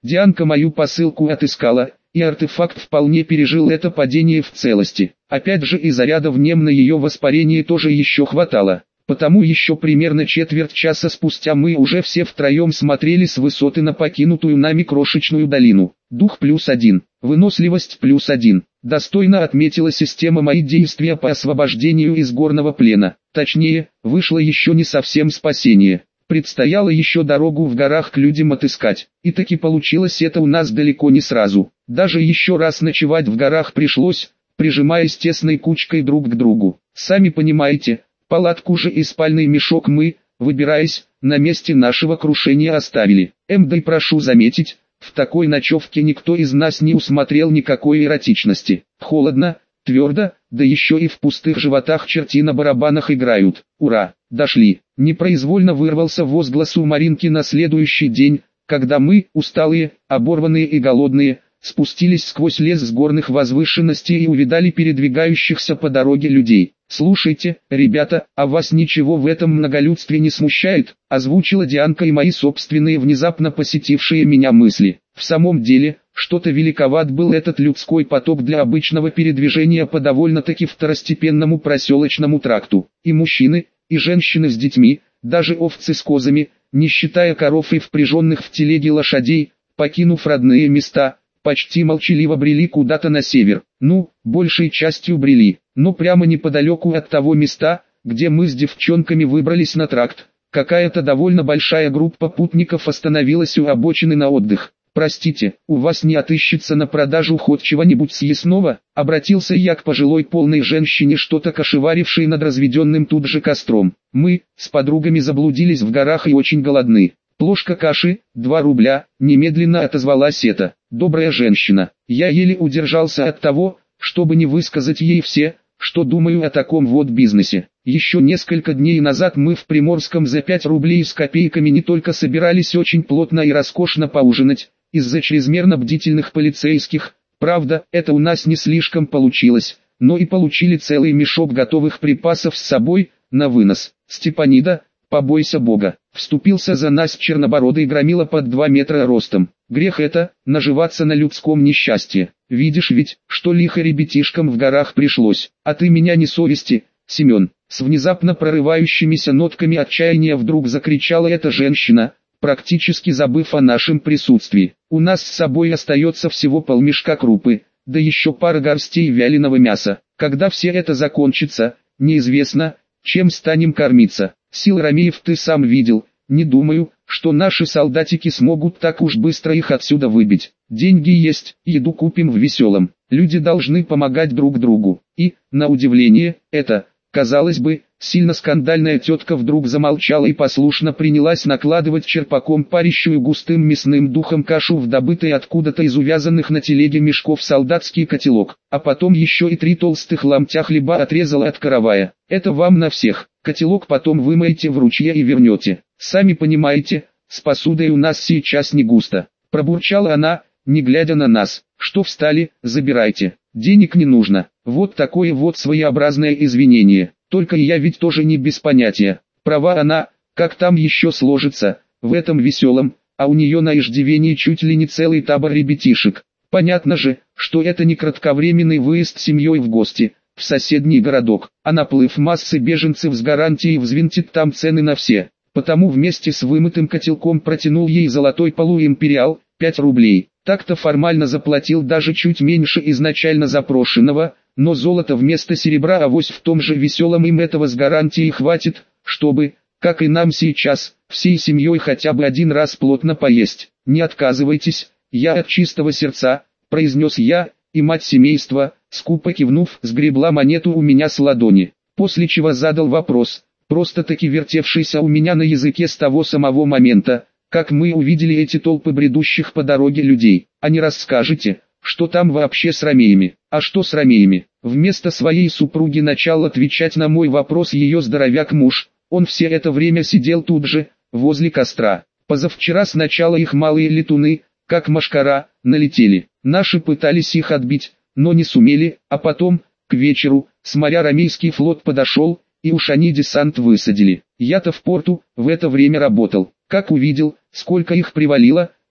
Дианка мою посылку отыскала, и артефакт вполне пережил это падение в целости. Опять же и заряда в нем на ее воспарение тоже еще хватало. Потому еще примерно четверть часа спустя мы уже все втроем смотрели с высоты на покинутую нами крошечную долину. Дух +1, выносливость +1. Достойно отметила система мои действия по освобождению из горного плена. Точнее, вышло еще не совсем спасение. Предстояло еще дорогу в горах к людям отыскать. И таки получилось это у нас далеко не сразу. Даже еще раз ночевать в горах пришлось, прижимаясь тесной кучкой друг к другу. Сами понимаете, палатку же и спальный мешок мы, выбираясь, на месте нашего крушения оставили. Да и прошу заметить, в такой ночевке никто из нас не усмотрел никакой эротичности. Холодно, твердо, да еще и в пустых животах черти на барабанах играют. Ура, дошли. Непроизвольно вырвался возглас у Маринки на следующий день, когда мы, усталые, оборванные и голодные, спустились сквозь лес с горных возвышенностей и увидали передвигающихся по дороге людей. «Слушайте, ребята, а вас ничего в этом многолюдстве не смущает?» – озвучила Дианка и мои собственные внезапно посетившие меня мысли. В самом деле, что-то великоват был этот людской поток для обычного передвижения по довольно-таки второстепенному проселочному тракту. И мужчины, и женщины с детьми, даже овцы с козами, не считая коров и впряженных в телеги лошадей, покинув родные места, почти молчаливо брели куда-то на север. Ну, большей частью брели, но прямо неподалеку от того места, где мы с девчонками выбрались на тракт, какая-то довольно большая группа путников остановилась у обочины на отдых. «Простите, у вас не отыщется на продажу хоть чего-нибудь съестного?» — обратился я к пожилой полной женщине, что-то кошеварившей над разведенным тут же костром. «Мы, с подругами заблудились в горах и очень голодны. Плошка каши, 2 рубля», — немедленно отозвалась эта добрая женщина. Я еле удержался от того, чтобы не высказать ей все, что думаю о таком вот бизнесе. Еще несколько дней назад мы в Приморском за 5 рублей с копейками не только собирались очень плотно и роскошно поужинать, из-за чрезмерно бдительных полицейских, правда, это у нас не слишком получилось, но и получили целый мешок готовых припасов с собой, на вынос. «Степанида, побойся Бога», — вступился за нас чернобородый громила под 2 метра ростом. «Грех это, наживаться на людском несчастье. Видишь ведь, что лихо ребятишкам в горах пришлось. А ты меня не совести, Семен». С внезапно прорывающимися нотками отчаяния вдруг закричала эта женщина, практически забыв о нашем присутствии. «У нас с собой остается всего полмешка крупы, да еще пара горстей вяленого мяса. Когда все это закончится, неизвестно, чем станем кормиться. Сил Ромеев ты сам видел, не думаю, что наши солдатики смогут так уж быстро их отсюда выбить. Деньги есть, еду купим в Веселом. Люди должны помогать друг другу». И, на удивление, это, казалось бы, сильно скандальная тетка вдруг замолчала и послушно принялась накладывать черпаком парящую густым мясным духом кашу в добытый откуда-то из увязанных на телеге мешков солдатский котелок, а потом еще и 3 толстых ломтя хлеба отрезала от каравая. «Это вам на всех, котелок потом вымоете в ручье и вернете. Сами понимаете, с посудой у нас сейчас не густо», — пробурчала она, не глядя на нас. «Что встали, забирайте, денег не нужно». Вот такое вот своеобразное извинение. Только я ведь тоже не без понятия. Права она, как там еще сложится, в этом Веселом, а у нее на иждивении чуть ли не целый табор ребятишек. Понятно же, что это не кратковременный выезд с семьей в гости, в соседний городок, а наплыв массы беженцев с гарантией взвинтит там цены на все. Потому вместе с вымытым котелком протянул ей золотой полуимпериал, 5 рублей. Так-то формально заплатил даже чуть меньше изначально запрошенного, но золото вместо серебра авось в том же Веселом им этого с гарантией хватит, чтобы, как и нам сейчас, всей семьей хотя бы один раз плотно поесть. «Не отказывайтесь, я от чистого сердца», — произнес я, и мать семейства, скупо кивнув, сгребла монету у меня с ладони, после чего задал вопрос, просто-таки вертевшийся у меня на языке с того самого момента, как мы увидели эти толпы бредущих по дороге людей. «А не расскажете, что там вообще с ромеями?» «А что с ромеями?» Вместо своей супруги начал отвечать на мой вопрос ее здоровяк-муж. Он все это время сидел тут же, возле костра. Позавчера сначала их малые летуны, как мошкара, налетели. Наши пытались их отбить, но не сумели, а потом, к вечеру, с моря ромейский флот подошел, и уж они десант высадили. Я-то в порту, в это время работал. Как увидел, сколько их привалило,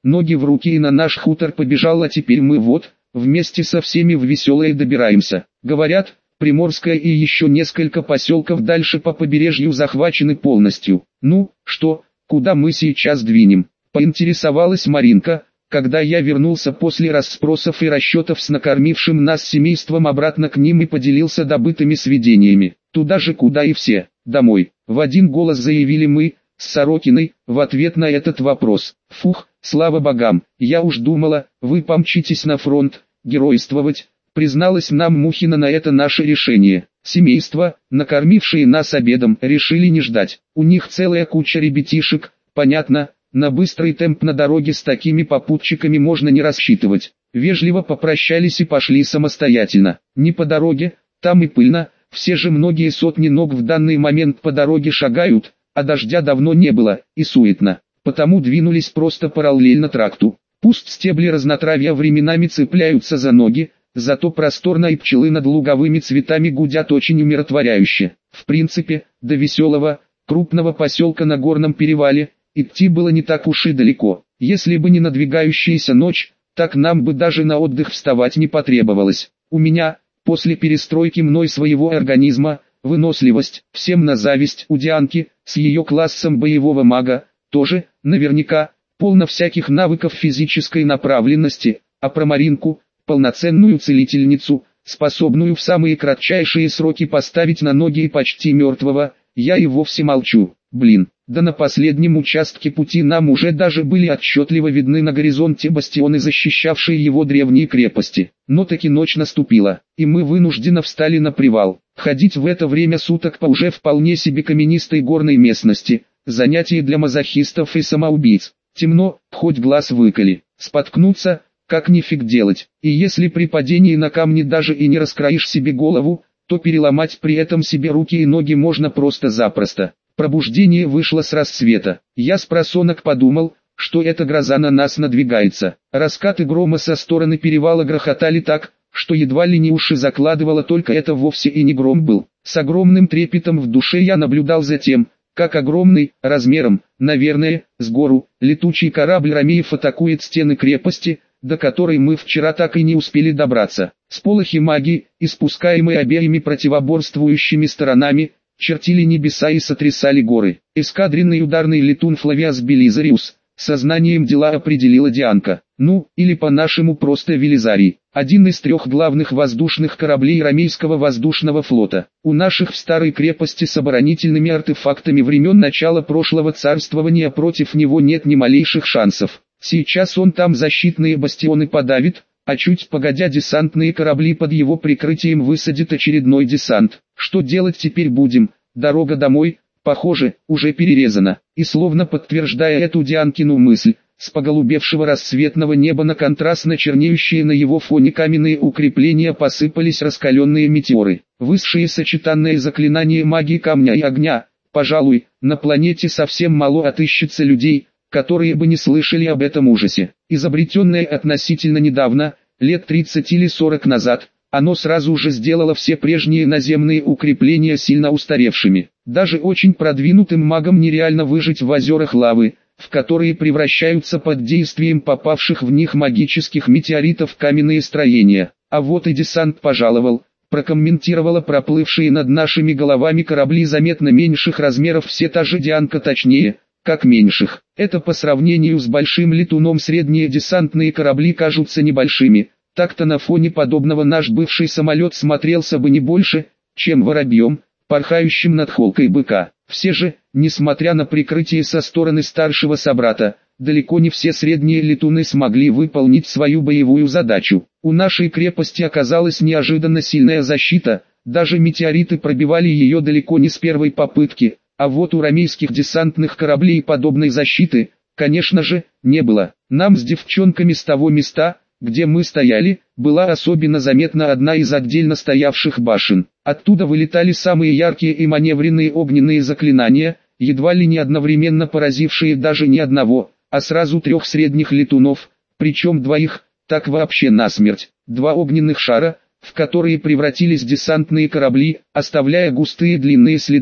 ноги в руки и на наш хутор побежал, а теперь мы вот, вместе со всеми в Веселое добираемся. Говорят, Приморская и еще несколько поселков дальше по побережью захвачены полностью. Ну, что, куда мы сейчас двинем? Поинтересовалась Маринка, когда я вернулся после расспросов и расчетов с накормившим нас семейством обратно к ним и поделился добытыми сведениями. Туда же, куда и все, домой. В один голос заявили мы, с Сорокиной, в ответ на этот вопрос. Фух, слава богам, я уж думала, вы помчитесь на фронт, геройствовать. Призналась нам Мухина на это наше решение. Семейство, накормившие нас обедом, решили не ждать. У них целая куча ребятишек, понятно, на быстрый темп на дороге с такими попутчиками можно не рассчитывать. Вежливо попрощались и пошли самостоятельно. Не по дороге, там и пыльно, все же многие сотни ног в данный момент по дороге шагают, а дождя давно не было, и суетно. Потому двинулись просто параллельно тракту. Пусть стебли разнотравья временами цепляются за ноги, зато просторно и пчелы над луговыми цветами гудят очень умиротворяюще. В принципе, до Веселого, крупного поселка на горном перевале, идти было не так уж и далеко. Если бы не надвигающаяся ночь, так нам бы даже на отдых вставать не потребовалось. У меня, после перестройки мной своего организма, выносливость, всем на зависть, у Дианки, с ее классом боевого мага, тоже, наверняка, полно всяких навыков физической направленности, а про Маринку, полноценную целительницу, способную в самые кратчайшие сроки поставить на ноги и почти мертвого, я и вовсе молчу. Блин, да на последнем участке пути нам уже даже были отчетливо видны на горизонте бастионы, защищавшие его древние крепости. Но таки ночь наступила, и мы вынужденно встали на привал. Ходить в это время суток по уже вполне себе каменистой горной местности – занятие для мазохистов и самоубийц. Темно, хоть глаз выколи, споткнуться – как нифиг делать, и если при падении на камни даже и не раскроишь себе голову, то переломать при этом себе руки и ноги можно просто-запросто. Пробуждение вышло с рассвета. Я спросонок подумал, что эта гроза на нас надвигается. Раскаты грома со стороны перевала грохотали так, что едва ли не уши закладывало, только это вовсе и не гром был. С огромным трепетом в душе я наблюдал за тем, как огромный, размером, наверное, с гору, летучий корабль ромеев атакует стены крепости, до которой мы вчера так и не успели добраться. Сполохи магии, испускаемые обеими противоборствующими сторонами, чертили небеса и сотрясали горы. Эскадренный ударный летун Флавиас Белизариус, сознанием дела определила Дианка, ну, или по-нашему просто Велизарий, один из 3 главных воздушных кораблей Ромейского воздушного флота. У наших в старой крепости с оборонительными артефактами времен начала прошлого царствования против него нет ни малейших шансов. Сейчас он там защитные бастионы подавит, а чуть погодя десантные корабли под его прикрытием высадит очередной десант. Что делать теперь будем? Дорога домой, похоже, уже перерезана. И словно подтверждая эту Дианкину мысль, с поголубевшего рассветного неба на контрастно чернеющие на его фоне каменные укрепления посыпались раскаленные метеоры. Высшие сочетанные заклинания магии камня и огня. Пожалуй, на планете совсем мало отыщется людей, которые бы не слышали об этом ужасе. Изобретенное относительно недавно, лет 30 или 40 назад, оно сразу же сделало все прежние наземные укрепления сильно устаревшими. Даже очень продвинутым магам нереально выжить в озерах лавы, в которые превращаются под действием попавших в них магических метеоритов каменные строения. А вот и десант пожаловал, прокомментировала проплывшие над нашими головами корабли заметно меньших размеров все та же Дианка, точнее, как меньших. Это по сравнению с большим летуном средние десантные корабли кажутся небольшими. Так-то на фоне подобного наш бывший самолет смотрелся бы не больше, чем воробьем, порхающим над холкой быка. Все же, несмотря на прикрытие со стороны старшего собрата, далеко не все средние летуны смогли выполнить свою боевую задачу. У нашей крепости оказалась неожиданно сильная защита, даже метеориты пробивали ее далеко не с первой попытки. А вот у ромейских десантных кораблей подобной защиты, конечно же, не было. Нам с девчонками с того места, где мы стояли, была особенно заметна одна из отдельно стоявших башен. Оттуда вылетали самые яркие и маневренные огненные заклинания, едва ли не одновременно поразившие даже не одного, а сразу 3 средних летунов, причем 2, так вообще насмерть. 2 огненных шара, в которые превратились десантные корабли, оставляя густые длинные следы,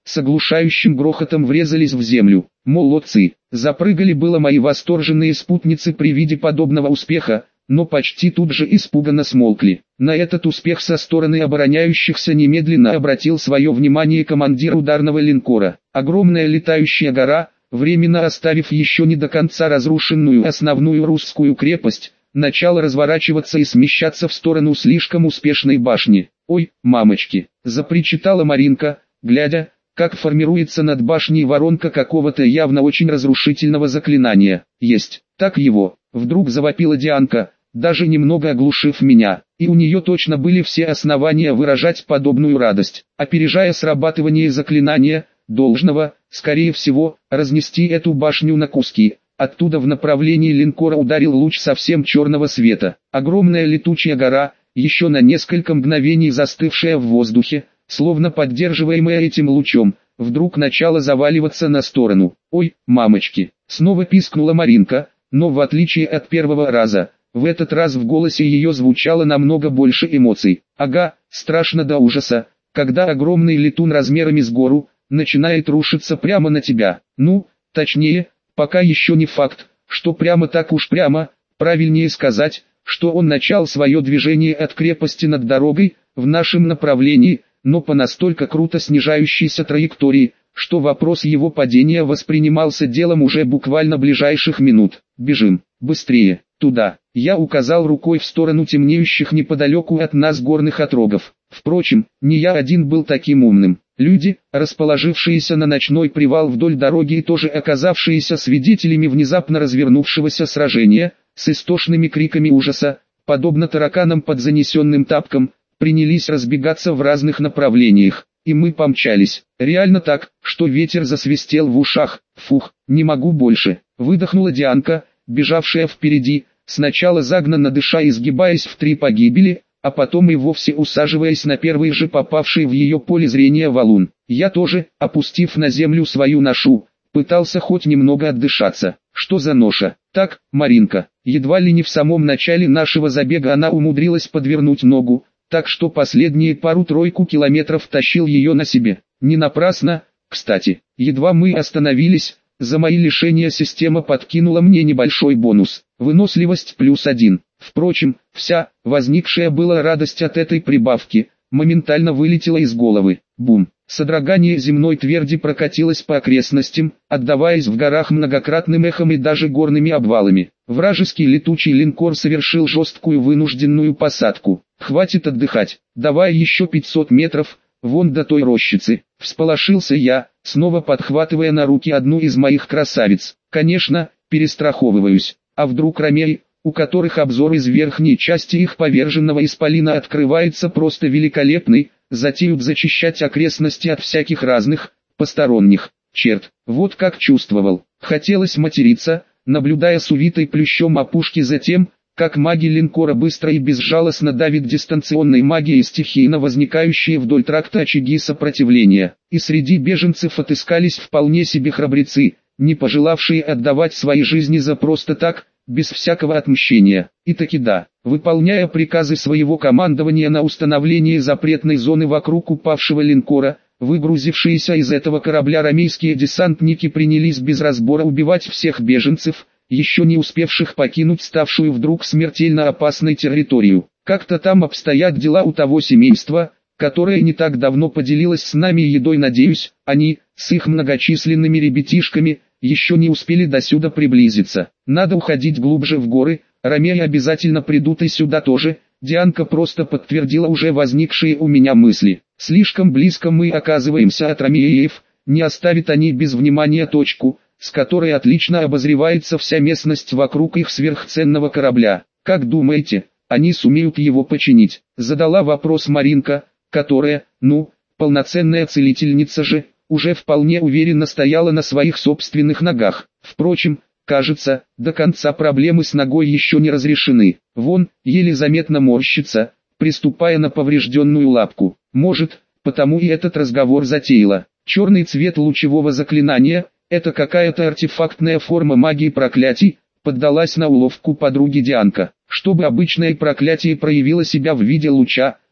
с оглушающим грохотом врезались в землю. Молодцы! Запрыгали было мои восторженные спутницы при виде подобного успеха, но почти тут же испуганно смолкли. На этот успех со стороны обороняющихся немедленно обратил свое внимание командир ударного линкора. Огромная летающая гора, временно оставив еще не до конца разрушенную основную русскую крепость, начала разворачиваться и смещаться в сторону слишком успешной башни. «Ой, мамочки!» – запричитала Маринка, глядя, как формируется над башней воронка какого-то явно очень разрушительного заклинания. «Есть, так его!» – вдруг завопила Дианка, даже немного оглушив меня, и у нее точно были все основания выражать подобную радость. Опережая срабатывание заклинания, должного, скорее всего, разнести эту башню на куски. Оттуда в направлении линкора ударил луч совсем черного света. Огромная летучая гора, еще на несколько мгновений застывшая в воздухе, словно поддерживаемая этим лучом, вдруг начала заваливаться на сторону. «Ой, мамочки!» — снова пискнула Маринка, но в отличие от первого раза, в этот раз в голосе ее звучало намного больше эмоций. «Ага, страшно до ужаса, когда огромный летун размерами с гору, начинает рушиться прямо на тебя. Ну, точнее, пока еще не факт, что прямо так уж прямо, правильнее сказать, что он начал свое движение от крепости над дорогой, в нашем направлении, но по настолько круто снижающейся траектории, что вопрос его падения воспринимался делом уже буквально ближайших минут. Бежим, быстрее, туда. Я указал рукой в сторону темнеющих неподалеку от нас горных отрогов. Впрочем, не я один был таким умным. Люди, расположившиеся на ночной привал вдоль дороги и тоже оказавшиеся свидетелями внезапно развернувшегося сражения, с истошными криками ужаса, подобно тараканам под занесенным тапком, принялись разбегаться в разных направлениях, и мы помчались. Реально так, что ветер засвистел в ушах. Фух, не могу больше, выдохнула Дианка, бежавшая впереди, сначала загнанно дыша и сгибаясь в 3 погибели, а потом и вовсе усаживаясь на первый же попавший в ее поле зрения валун. Я тоже, опустив на землю свою ношу, пытался хоть немного отдышаться. Что за ноша? Так, Маринка, едва ли не в самом начале нашего забега она умудрилась подвернуть ногу, так что последние пару-тройку километров тащил ее на себе. Не напрасно, кстати, едва мы остановились, за мои лишения система подкинула мне небольшой бонус. Выносливость +1. Впрочем, вся возникшая была радость от этой прибавки моментально вылетела из головы. Бум! Содрогание земной тверди прокатилось по окрестностям, отдаваясь в горах многократным эхом и даже горными обвалами. Вражеский летучий линкор совершил жесткую вынужденную посадку. «Хватит отдыхать, давай еще 500 метров, вон до той рощицы», — всполошился я, снова подхватывая на руки одну из моих красавиц. Конечно, перестраховываюсь, а вдруг ромеи, у которых обзор из верхней части их поверженного исполина открывается просто великолепный, затеют зачищать окрестности от всяких разных, посторонних. Черт, вот как чувствовал. Хотелось материться, наблюдая с увитой плющом опушки за тем, как маги линкора быстро и безжалостно давит дистанционной магией стихийно возникающие вдоль тракта очаги сопротивления. И среди беженцев отыскались вполне себе храбрецы, не пожелавшие отдавать свои жизни за просто так, без всякого отмщения. И таки да, выполняя приказы своего командования на установление запретной зоны вокруг упавшего линкора, выгрузившиеся из этого корабля ромейские десантники принялись без разбора убивать всех беженцев, еще не успевших покинуть ставшую вдруг смертельно опасной территорию. Как-то там обстоят дела у того семейства, которое не так давно поделилось с нами едой. Надеюсь, они, с их многочисленными ребятишками, еще не успели до сюда приблизиться. Надо уходить глубже в горы, ромеи обязательно придут и сюда тоже. Дианка просто подтвердила уже возникшие у меня мысли. Слишком близко мы оказываемся от ромеев, не оставят они без внимания точку, с которой отлично обозревается вся местность вокруг их сверхценного корабля. Как думаете, они сумеют его починить? Задала вопрос Маринка, которая, полноценная целительница же, уже вполне уверенно стояла на своих собственных ногах. Впрочем, кажется, до конца проблемы с ногой еще не разрешены. Вон, еле заметно морщится, приступая на поврежденную лапку. Может, потому и этот разговор затеяла. Черный цвет лучевого заклинания – это какая-то артефактная форма магии проклятий, поддалась на уловку подруги Дианка. Чтобы обычное проклятие проявило себя в виде луча,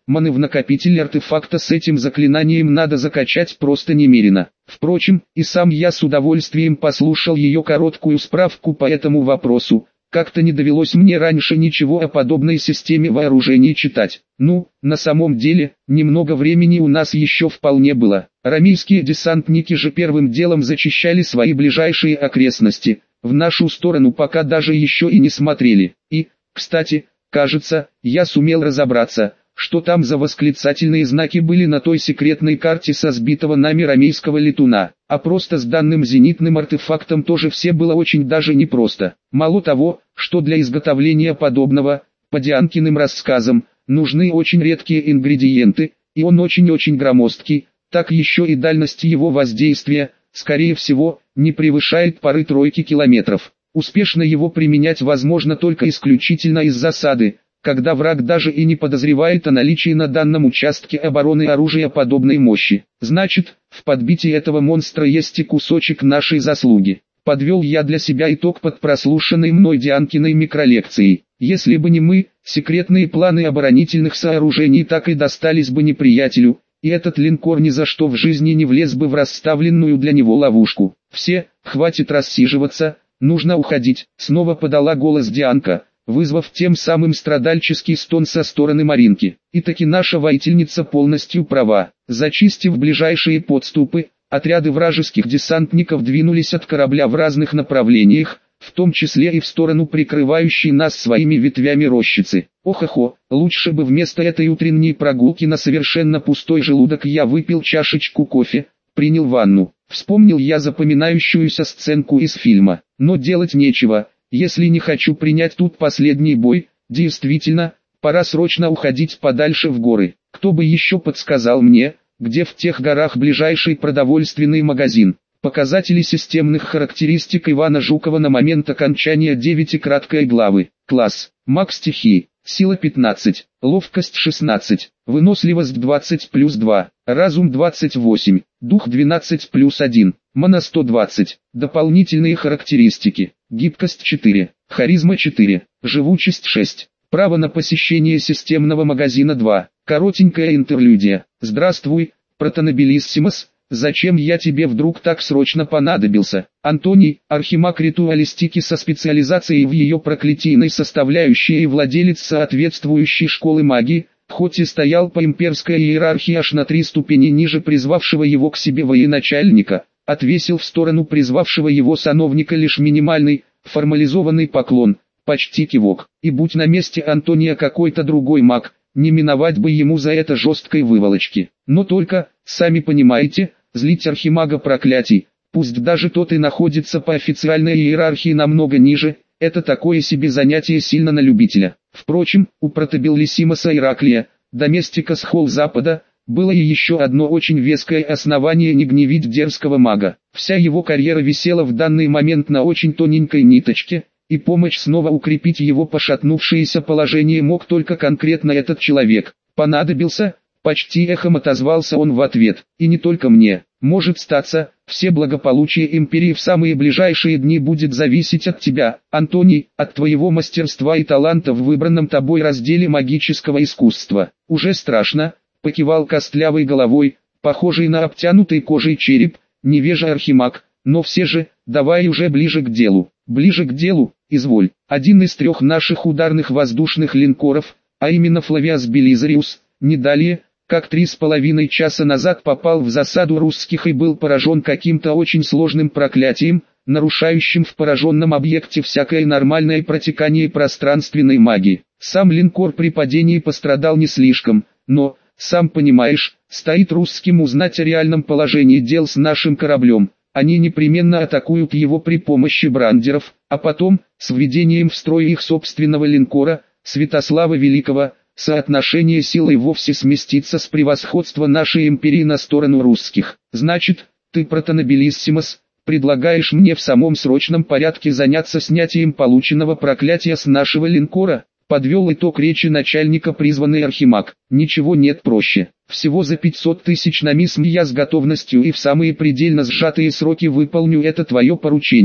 маны в накопитель артефакта с этим заклинанием надо закачать просто немерено. Впрочем, и сам я с удовольствием послушал ее короткую справку по этому вопросу. Как-то не довелось мне раньше ничего о подобной системе вооружений читать. Ну, на самом деле, немного времени у нас еще вполне было. Рамейские десантники же первым делом зачищали свои ближайшие окрестности. В нашу сторону пока даже еще и не смотрели. И, кстати, кажется, я сумел разобраться, что там за восклицательные знаки были на той секретной карте со сбитого нами рамейского летуна. А просто с данным зенитным артефактом тоже все было очень даже непросто. Мало того, что для изготовления подобного, по Дианкиным рассказам, нужны очень редкие ингредиенты, и он очень-очень громоздкий, так еще и дальность его воздействия, скорее всего, не превышает пары-тройки километров. Успешно его применять возможно только исключительно из засады, когда враг даже и не подозревает о наличии на данном участке обороны оружия подобной мощи. Значит, в подбитии этого монстра есть и кусочек нашей заслуги. Подвел я для себя итог под прослушанной мной Дианкиной микролекцией. Если бы не мы, секретные планы оборонительных сооружений так и достались бы неприятелю, и этот линкор ни за что в жизни не влез бы в расставленную для него ловушку. Все, хватит рассиживаться, нужно уходить, снова подала голос Дианка, вызвав тем самым страдальческий стон со стороны Маринки. И таки наша воительница полностью права. Зачистив ближайшие подступы, отряды вражеских десантников двинулись от корабля в разных направлениях, в том числе и в сторону прикрывающей нас своими ветвями рощицы. Ох-охо, лучше бы вместо этой утренней прогулки на совершенно пустой желудок я выпил чашечку кофе, принял ванну. Вспомнил я запоминающуюся сценку из фильма. Но делать нечего. Если не хочу принять тут последний бой, действительно, пора срочно уходить подальше в горы. Кто бы еще подсказал мне, где в тех горах ближайший продовольственный магазин. Показатели системных характеристик Ивана Жукова на момент окончания 9 краткой главы. Класс. Маг стихии. Сила 15. Ловкость 16. Выносливость 20+2. Разум 28. Дух 12+1. Мана 120. Дополнительные характеристики. Гибкость 4. Харизма 4. Живучесть 6. Право на посещение системного магазина 2. Коротенькая интерлюдия. Здравствуй, Протонобелиссимус. Зачем я тебе вдруг так срочно понадобился? Антоний, архимаг ритуалистики со специализацией в ее проклятийной составляющей и владелец соответствующей школы магии, хоть и стоял по имперской иерархии аж на 3 ступени ниже призвавшего его к себе военачальника, отвесил в сторону призвавшего его сановника лишь минимальный, формализованный поклон, почти кивок. И будь на месте Антония какой-то другой маг, не миновать бы ему за это жесткой выволочки. Но только, сами понимаете, злить архимага проклятий, пусть даже тот и находится по официальной иерархии намного ниже, это такое себе занятие сильно на любителя. Впрочем, у Протобеллиссимуса Ираклия, доместика с Холл-Запада, было и еще одно очень веское основание не гневить дерзкого мага. Вся его карьера висела в данный момент на очень тоненькой ниточке, и помочь снова укрепить его пошатнувшееся положение мог только конкретно этот человек. Понадобился? Почти эхом отозвался он в ответ. И не только мне. Может статься, все благополучие империи в самые ближайшие дни будет зависеть от тебя, Антоний, от твоего мастерства и таланта в выбранном тобой разделе магического искусства. Уже страшно, покивал костлявой головой, похожий на обтянутый кожей череп, невежа архимаг, но все же, давай уже ближе к делу. Ближе к делу, изволь. Один из 3 наших ударных воздушных линкоров, а именно Флавиас Белизариус, не далее, как 3,5 часа назад попал в засаду русских и был поражен каким-то очень сложным проклятием, нарушающим в пораженном объекте всякое нормальное протекание пространственной магии. Сам линкор при падении пострадал не слишком, но, сам понимаешь, стоит русским узнать о реальном положении дел с нашим кораблем. Они непременно атакуют его при помощи брандеров, а потом, с введением в строй их собственного линкора, Святослава Великого, соотношение сил и вовсе сместится с превосходства нашей империи на сторону русских. Значит, ты, Протонобелиссимус, предлагаешь мне в самом срочном порядке заняться снятием полученного проклятия с нашего линкора? Подвел итог речи начальника призванный архимаг. Ничего нет проще. Всего за 500 тысяч на мисм я с готовностью и в самые предельно сжатые сроки выполню это твое поручение.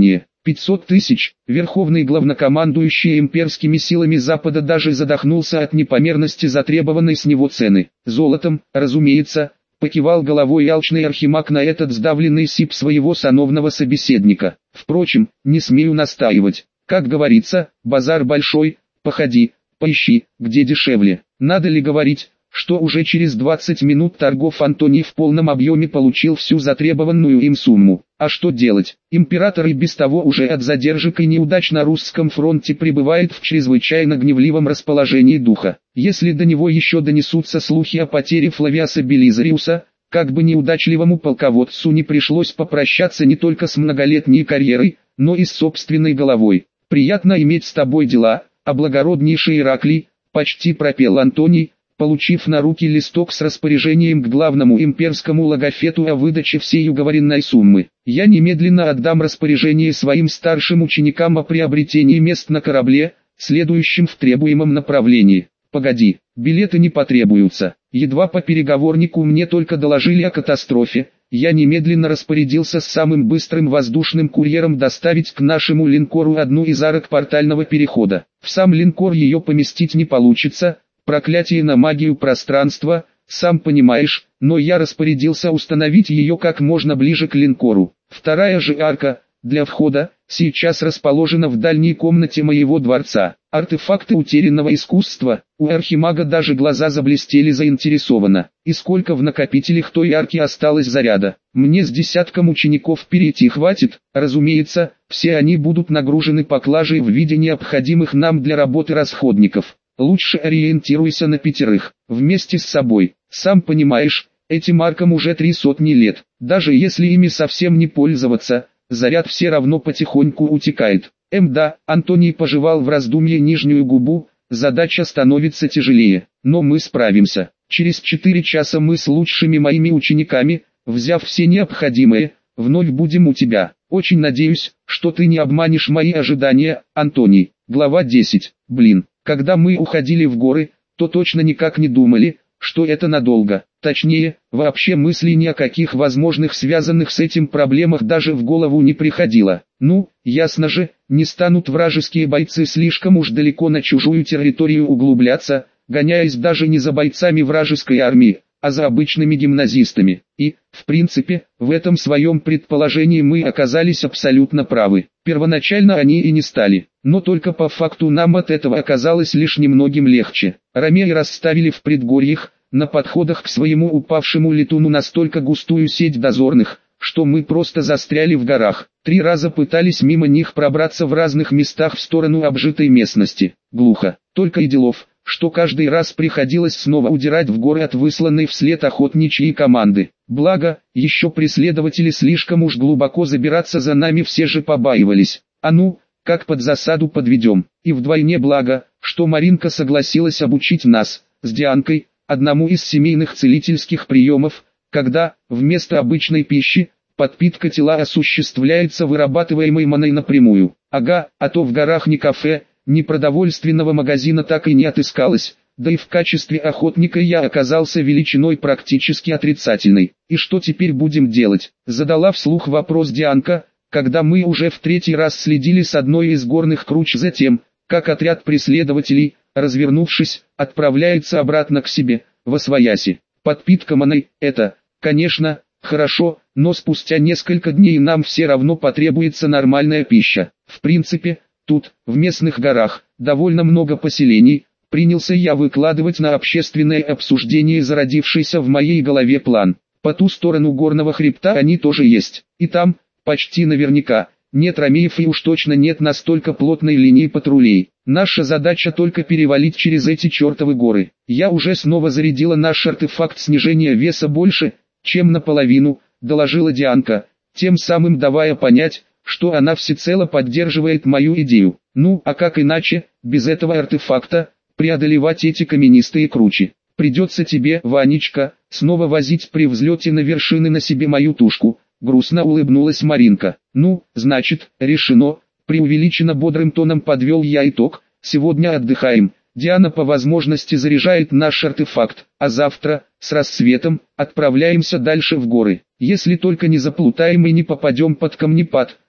500 тысяч. Верховный главнокомандующий имперскими силами Запада даже задохнулся от непомерности затребованной с него цены. Золотом, разумеется, покивал головой алчный архимаг на этот сдавленный сип своего сановного собеседника. Впрочем, не смею настаивать. Как говорится, базар большой, походи, поищи, где дешевле. Надо ли говорить, что уже через 20 минут торгов Антоний в полном объеме получил всю затребованную им сумму. А что делать? Император и без того уже от задержек и неудач на русском фронте пребывает в чрезвычайно гневливом расположении духа. Если до него еще донесутся слухи о потере Флавиаса Белизариуса, как бы неудачливому полководцу не пришлось попрощаться не только с многолетней карьерой, но и с собственной головой. «Приятно иметь с тобой дела, а благороднейший Ираклий», — почти пропел Антоний, получив на руки листок с распоряжением к главному имперскому логофету о выдаче всей уговоренной суммы. «Я немедленно отдам распоряжение своим старшим ученикам о приобретении мест на корабле, следующем в требуемом направлении». «Погоди, билеты не потребуются. Едва по переговорнику мне только доложили о катастрофе, я немедленно распорядился с самым быстрым воздушным курьером доставить к нашему линкору одну из арок портального перехода. В сам линкор ее поместить не получится, проклятие на магию пространства, сам понимаешь, но я распорядился установить ее как можно ближе к линкору. Вторая же арка, для входа, сейчас расположена в дальней комнате моего дворца. Артефакты утерянного искусства, у архимага даже глаза заблестели заинтересованно. И сколько в накопителях той арки осталось заряда? Мне с десятком учеников перейти хватит, разумеется, все они будут нагружены поклажей в виде необходимых нам для работы расходников. Лучше ориентируйся на 5 вместе с собой. Сам понимаешь, этим аркам уже 300 лет. Даже если ими совсем не пользоваться, заряд все равно потихоньку утекает. Да, Антоний пожевал в раздумье нижнюю губу, задача становится тяжелее, но мы справимся. Через 4 часа мы с лучшими моими учениками, взяв все необходимое, вновь будем у тебя. Очень надеюсь, что ты не обманешь мои ожидания, Антоний. Глава 10. Когда мы уходили в горы, то точно никак не думали, что это надолго. Точнее, вообще мысли ни о каких возможных связанных с этим проблемах даже в голову не приходило. Ну, ясно же, не станут вражеские бойцы слишком уж далеко на чужую территорию углубляться, гоняясь даже не за бойцами вражеской армии, а за обычными гимназистами. И, в принципе, в этом своем предположении мы оказались абсолютно правы. Первоначально они и не стали, но только по факту нам от этого оказалось лишь немногим легче. Ромеи расставили в предгорьях, на подходах к своему упавшему летуну настолько густую сеть дозорных, что мы просто застряли в горах. 3 раза пытались мимо них пробраться в разных местах в сторону обжитой местности. Глухо, только и делов, что каждый раз приходилось снова удирать в горы от высланной вслед охотничьей команды. Благо, еще преследователи слишком уж глубоко забираться за нами все же побаивались. А ну, как под засаду подведем. И вдвойне благо, что Маринка согласилась обучить нас, с Дианкой, одному из семейных целительских приемов, когда, вместо обычной пищи, подпитка тела осуществляется вырабатываемой маной напрямую. Ага, а то в горах ни кафе, ни продовольственного магазина так и не отыскалось, да и в качестве охотника я оказался величиной практически отрицательной. И что теперь будем делать? Задала вслух вопрос Дианка, когда мы уже в 3-й раз следили с одной из горных круч за тем, как отряд преследователей, развернувшись, отправляется обратно к себе, восвояси. Подпитка маной – это, конечно, хорошо, но спустя несколько дней нам все равно потребуется нормальная пища. В принципе, тут, в местных горах, довольно много поселений. Принялся я выкладывать на общественное обсуждение зародившийся в моей голове план. По ту сторону горного хребта они тоже есть. И там, почти наверняка, нет ромеев и уж точно нет настолько плотной линии патрулей. Наша задача только перевалить через эти чертовы горы. Я уже снова зарядила наш артефакт снижения веса больше, чем наполовину, доложила Дианка, тем самым давая понять, что она всецело поддерживает мою идею. Ну, а как иначе, без этого артефакта, преодолевать эти каменистые кручи? Придется тебе, Ванечка, снова возить при взлете на вершины на себе мою тушку. Грустно улыбнулась Маринка. Ну, значит, решено. Преувеличенно бодрым тоном подвел я итог. Сегодня отдыхаем. Диана по возможности заряжает наш артефакт, а завтра, с рассветом, отправляемся дальше в горы. Если только не заплутаем и не попадем под камнепад,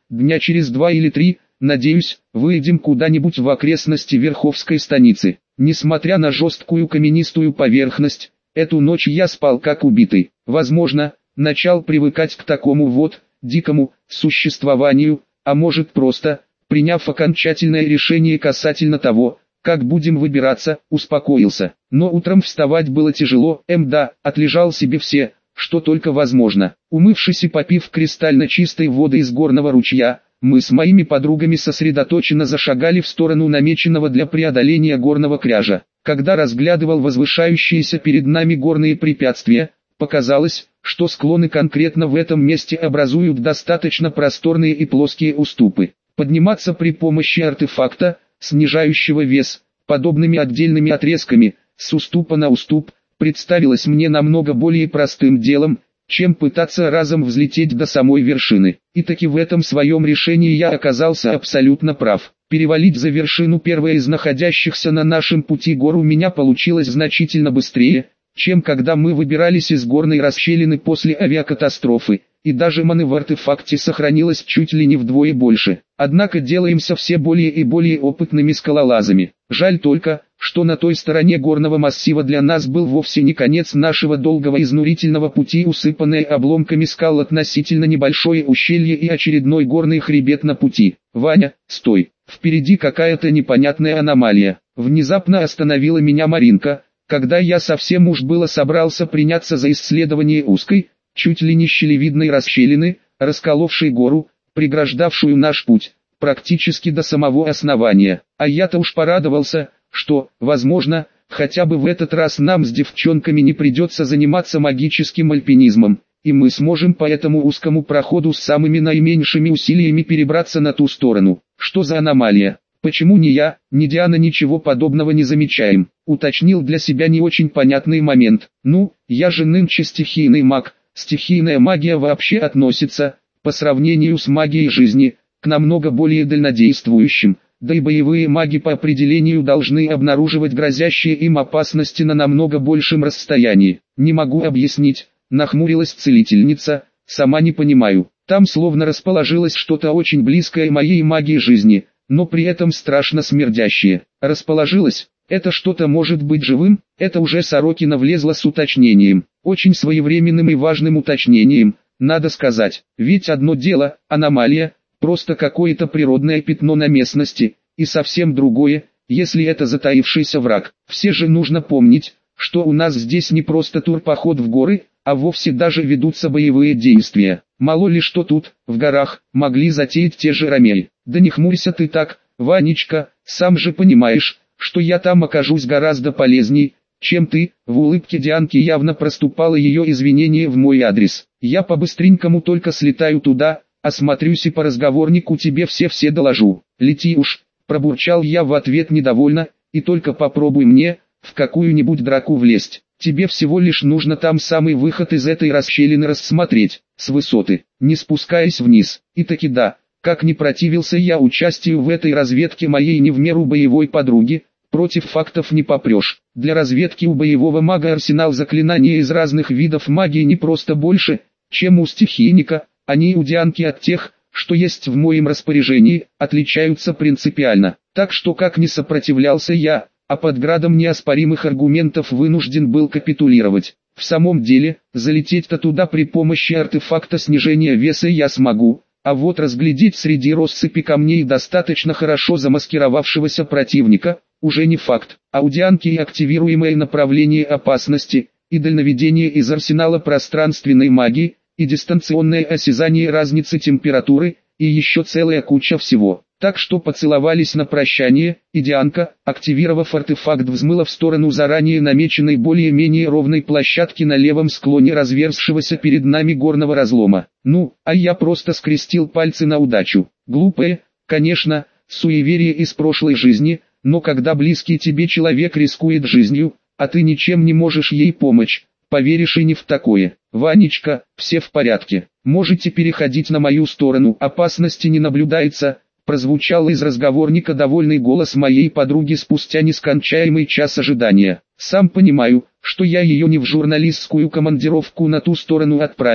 дня через 2 или 3, надеюсь, выйдем куда-нибудь в окрестности Верховской станицы. Несмотря на жесткую каменистую поверхность, эту ночь я спал как убитый. Возможно, начал привыкать к такому вот, дикому, существованию, а может просто, приняв окончательное решение касательно того, как будем выбираться, успокоился. Но утром вставать было тяжело, отлежал себе все, что только возможно. Умывшись и попив кристально чистой воды из горного ручья, мы с моими подругами сосредоточенно зашагали в сторону намеченного для преодоления горного кряжа. Когда разглядывал возвышающиеся перед нами горные препятствия, показалось, что склоны конкретно в этом месте образуют достаточно просторные и плоские уступы. Подниматься при помощи артефакта, снижающего вес, подобными отдельными отрезками, с уступа на уступ, представилось мне намного более простым делом, чем пытаться разом взлететь до самой вершины. И таки в этом своем решении я оказался абсолютно прав. Перевалить за вершину первой из находящихся на нашем пути гор у меня получилось значительно быстрее, чем когда мы выбирались из горной расщелины после авиакатастрофы, и даже маны в артефакте сохранилось чуть ли не вдвое больше. Однако делаемся все более и более опытными скалолазами. Жаль только, что на той стороне горного массива для нас был вовсе не конец нашего долгого изнурительного пути, усыпанное обломками скал, относительно небольшое ущелье и очередной горный хребет на пути. «Ваня, стой! Впереди какая-то непонятная аномалия!» Внезапно остановила меня Маринка, когда я совсем уж было собрался приняться за исследование узкой, чуть ли не щелевидной расщелины, расколовшей гору, преграждавшую наш путь, практически до самого основания. А я-то уж порадовался, что, возможно, хотя бы в этот раз нам с девчонками не придется заниматься магическим альпинизмом, и мы сможем по этому узкому проходу с самыми наименьшими усилиями перебраться на ту сторону. Что за аномалия? Почему ни я, ни Диана ничего подобного не замечаем? Уточнил для себя не очень понятный момент. Ну, я же нынче стихийный маг. Стихийная магия вообще относится, по сравнению с магией жизни, к намного более дальнодействующим, да и боевые маги по определению должны обнаруживать грозящие им опасности на намного большем расстоянии. Не могу объяснить, нахмурилась целительница, сама не понимаю. Там словно расположилось что-то очень близкое моей магии жизни, но при этом страшно смердящее. Расположилось, это что-то может быть живым, это уже Сорокина влезла с уточнением, очень своевременным и важным уточнением, надо сказать, ведь одно дело, аномалия, просто какое-то природное пятно на местности, и совсем другое, если это затаившийся враг. Все же нужно помнить, что у нас здесь не просто турпоход в горы, а вовсе даже ведутся боевые действия. Мало ли что тут, в горах, могли затеять те же ромеи. Да не хмурься ты так, Ванечка, сам же понимаешь, что я там окажусь гораздо полезней, чем ты. В улыбке Дианки явно проступало ее извинение в мой адрес. Я по-быстренькому только слетаю туда, осмотрюсь и по разговорнику тебе все доложу. Лети уж, пробурчал я в ответ недовольно, и только попробуй мне, в какую-нибудь драку влезть. Тебе всего лишь нужно там самый выход из этой расщелины рассмотреть, с высоты, не спускаясь вниз. И таки да, как не противился я участию в этой разведке моей не в меру боевой подруги, против фактов не попрешь. Для разведки у боевого мага арсенал заклинания из разных видов магии не просто больше, чем у стихийника, они у Дианки от тех, что есть в моем распоряжении, отличаются принципиально. Так что как не сопротивлялся я, а под градом неоспоримых аргументов вынужден был капитулировать. В самом деле, залететь-то туда при помощи артефакта снижения веса я смогу, а вот разглядеть среди россыпи камней достаточно хорошо замаскировавшегося противника, уже не факт. А у Дианки и активируемое направление опасности, и дальновидение из арсенала пространственной магии, и дистанционное осязание разницы температуры, и еще целая куча всего. Так что поцеловались на прощание, и Дианка, активировав артефакт, взмыла в сторону заранее намеченной более-менее ровной площадки на левом склоне разверзшегося перед нами горного разлома. Ну, а я просто скрестил пальцы на удачу. Глупое, конечно, суеверие из прошлой жизни, но когда близкий тебе человек рискует жизнью, а ты ничем не можешь ей помочь, поверишь и не в такое. Ванечка, все в порядке, можете переходить на мою сторону, опасности не наблюдается. Прозвучал из разговорника довольный голос моей подруги спустя нескончаемый час ожидания. Сам понимаю, что я ее не в журналистскую командировку на ту сторону отправил,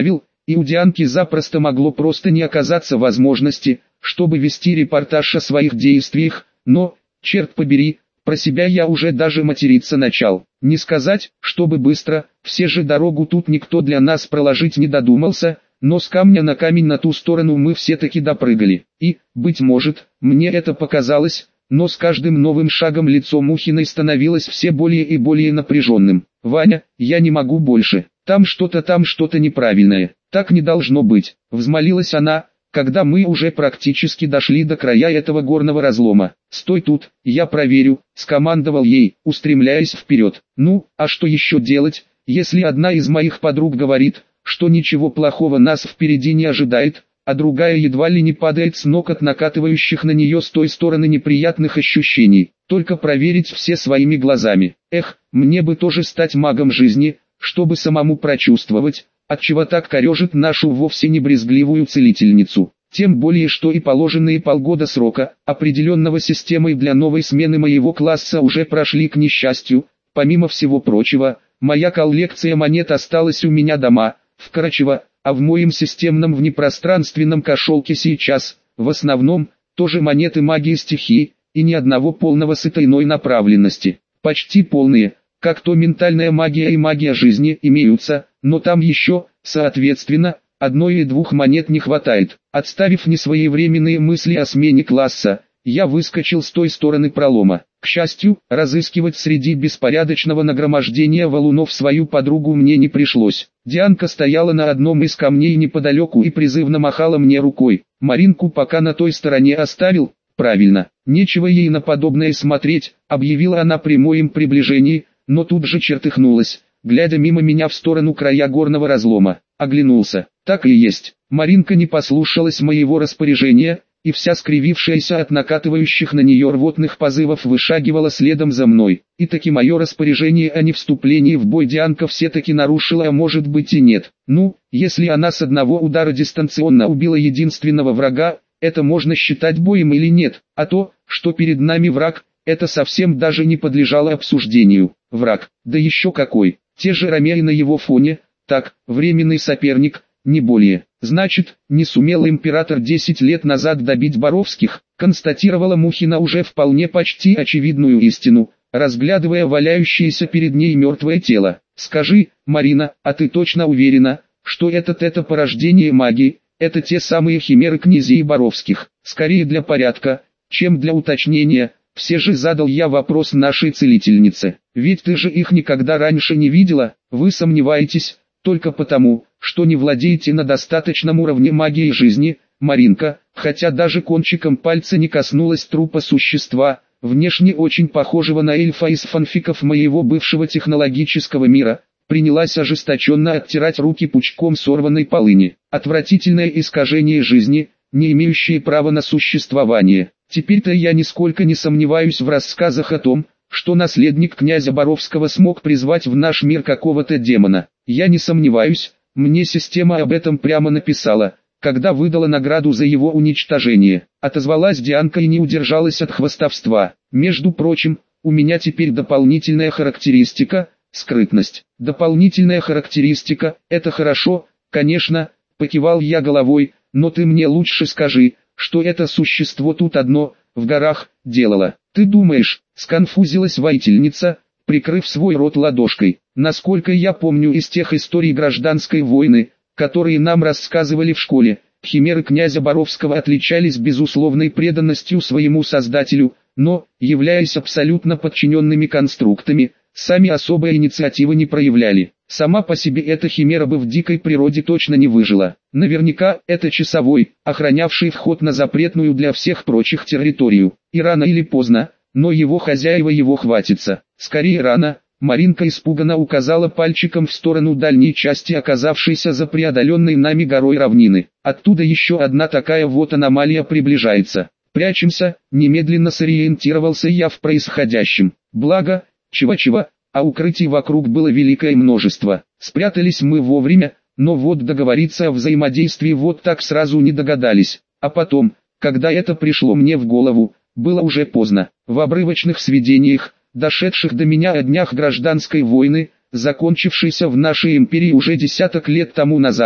и у Дианки запросто могло просто не оказаться возможности, чтобы вести репортаж о своих действиях, но, черт побери, про себя я уже даже материться начал. Не сказать, чтобы быстро, все же дорогу тут никто для нас проложить не додумался, но с камня на камень на ту сторону мы все-таки допрыгали. И, быть может, мне это показалось, но с каждым новым шагом лицо Мухиной становилось все более и более напряженным. «Ваня, я не могу больше, там что-то неправильное, так не должно быть», — взмолилась она, когда мы уже практически дошли до края этого горного разлома. «Стой тут, я проверю», — скомандовал ей, устремляясь вперед. Ну, а что еще делать, если одна из моих подруг говорит, что ничего плохого нас впереди не ожидает, а другая едва ли не падает с ног от накатывающих на нее с той стороны неприятных ощущений. Только проверить все своими глазами. Эх, мне бы тоже стать магом жизни, чтобы самому прочувствовать, отчего так корежит нашу вовсе не брезгливую целительницу. Тем более, что и положенные полгода срока, определенного системой для новой смены моего класса, уже прошли к несчастью. Помимо всего прочего, моя коллекция монет осталась у меня дома, в Карачево, а в моем системном внепространственном кошелке сейчас, в основном, тоже монеты магии стихии, и ни одного полного с этой иной направленности. Почти полные, как то ментальная магия и магия жизни, имеются, но там еще, соответственно, одной и двух монет не хватает. Отставив несвоевременные мысли о смене класса, я выскочил с той стороны пролома. К счастью, разыскивать среди беспорядочного нагромождения валунов свою подругу мне не пришлось. Дианка стояла на одном из камней неподалеку и призывно махала мне рукой. Маринку пока на той стороне оставил. Правильно, нечего ей на подобное смотреть, объявила она при моем приближении, но тут же чертыхнулась, глядя мимо меня в сторону края горного разлома. Оглянулся. Так и есть. Маринка не послушалась моего распоряжения, и вся скривившаяся от накатывающих на нее рвотных позывов вышагивала следом за мной. И таки мое распоряжение о невступлении в бой Дианка все-таки нарушила, а может быть и нет. Ну, если она с одного удара дистанционно убила единственного врага, это можно считать боем или нет, а то, что перед нами враг, это совсем даже не подлежало обсуждению. Враг, да еще какой, те же ромеи на его фоне, так, временный соперник, не более. Значит, не сумел император 10 лет назад добить Боровских, констатировала Мухина уже вполне почти очевидную истину, разглядывая валяющееся перед ней мертвое тело. «Скажи, Марина, а ты точно уверена, что это порождение магии, это те самые химеры князей Боровских?» Скорее для порядка, чем для уточнения, все же задал я вопрос нашей целительнице. «Ведь ты же их никогда раньше не видела, вы сомневаетесь, только потому, что не владеете на достаточном уровне магии жизни, Маринка, хотя даже кончиком пальца не коснулась трупа существа, внешне очень похожего на эльфа из фанфиков моего бывшего технологического мира, принялась ожесточенно оттирать руки пучком сорванной полыни. Отвратительное искажение жизни, не имеющее права на существование. Теперь-то я нисколько не сомневаюсь в рассказах о том, что наследник князя Боровского смог призвать в наш мир какого-то демона. Я не сомневаюсь, мне система об этом прямо написала, когда выдала награду за его уничтожение. Отозвалась Дианка и не удержалась от хвастовства. Между прочим, у меня теперь дополнительная характеристика – скрытность. Дополнительная характеристика – это хорошо, конечно, покивал я головой, но ты мне лучше скажи, что это существо тут одно, в горах, делало. Ты думаешь, сконфузилась воительница, прикрыв свой рот ладошкой. Насколько я помню из тех историй гражданской войны, которые нам рассказывали в школе, химеры князя Боровского отличались безусловной преданностью своему создателю, но, являясь абсолютно подчиненными конструктами, сами особой инициативы не проявляли. Сама по себе эта химера бы в дикой природе точно не выжила. Наверняка это часовой, охранявший вход на запретную для всех прочих территорию. И рано или поздно, но его хозяева его хватится. Скорее рано. Маринка испуганно указала пальчиком в сторону дальней части оказавшейся за преодоленной нами горой равнины. Оттуда еще одна такая вот аномалия приближается. Прячемся, немедленно сориентировался я в происходящем. Благо, чего-чего, а укрытий вокруг было великое множество. Спрятались мы вовремя, но вот договориться о взаимодействии вот так сразу не догадались. А потом, когда это пришло мне в голову, было уже поздно. В обрывочных сведениях, дошедших до меня о днях гражданской войны, закончившейся в нашей империи уже десяток лет тому назад,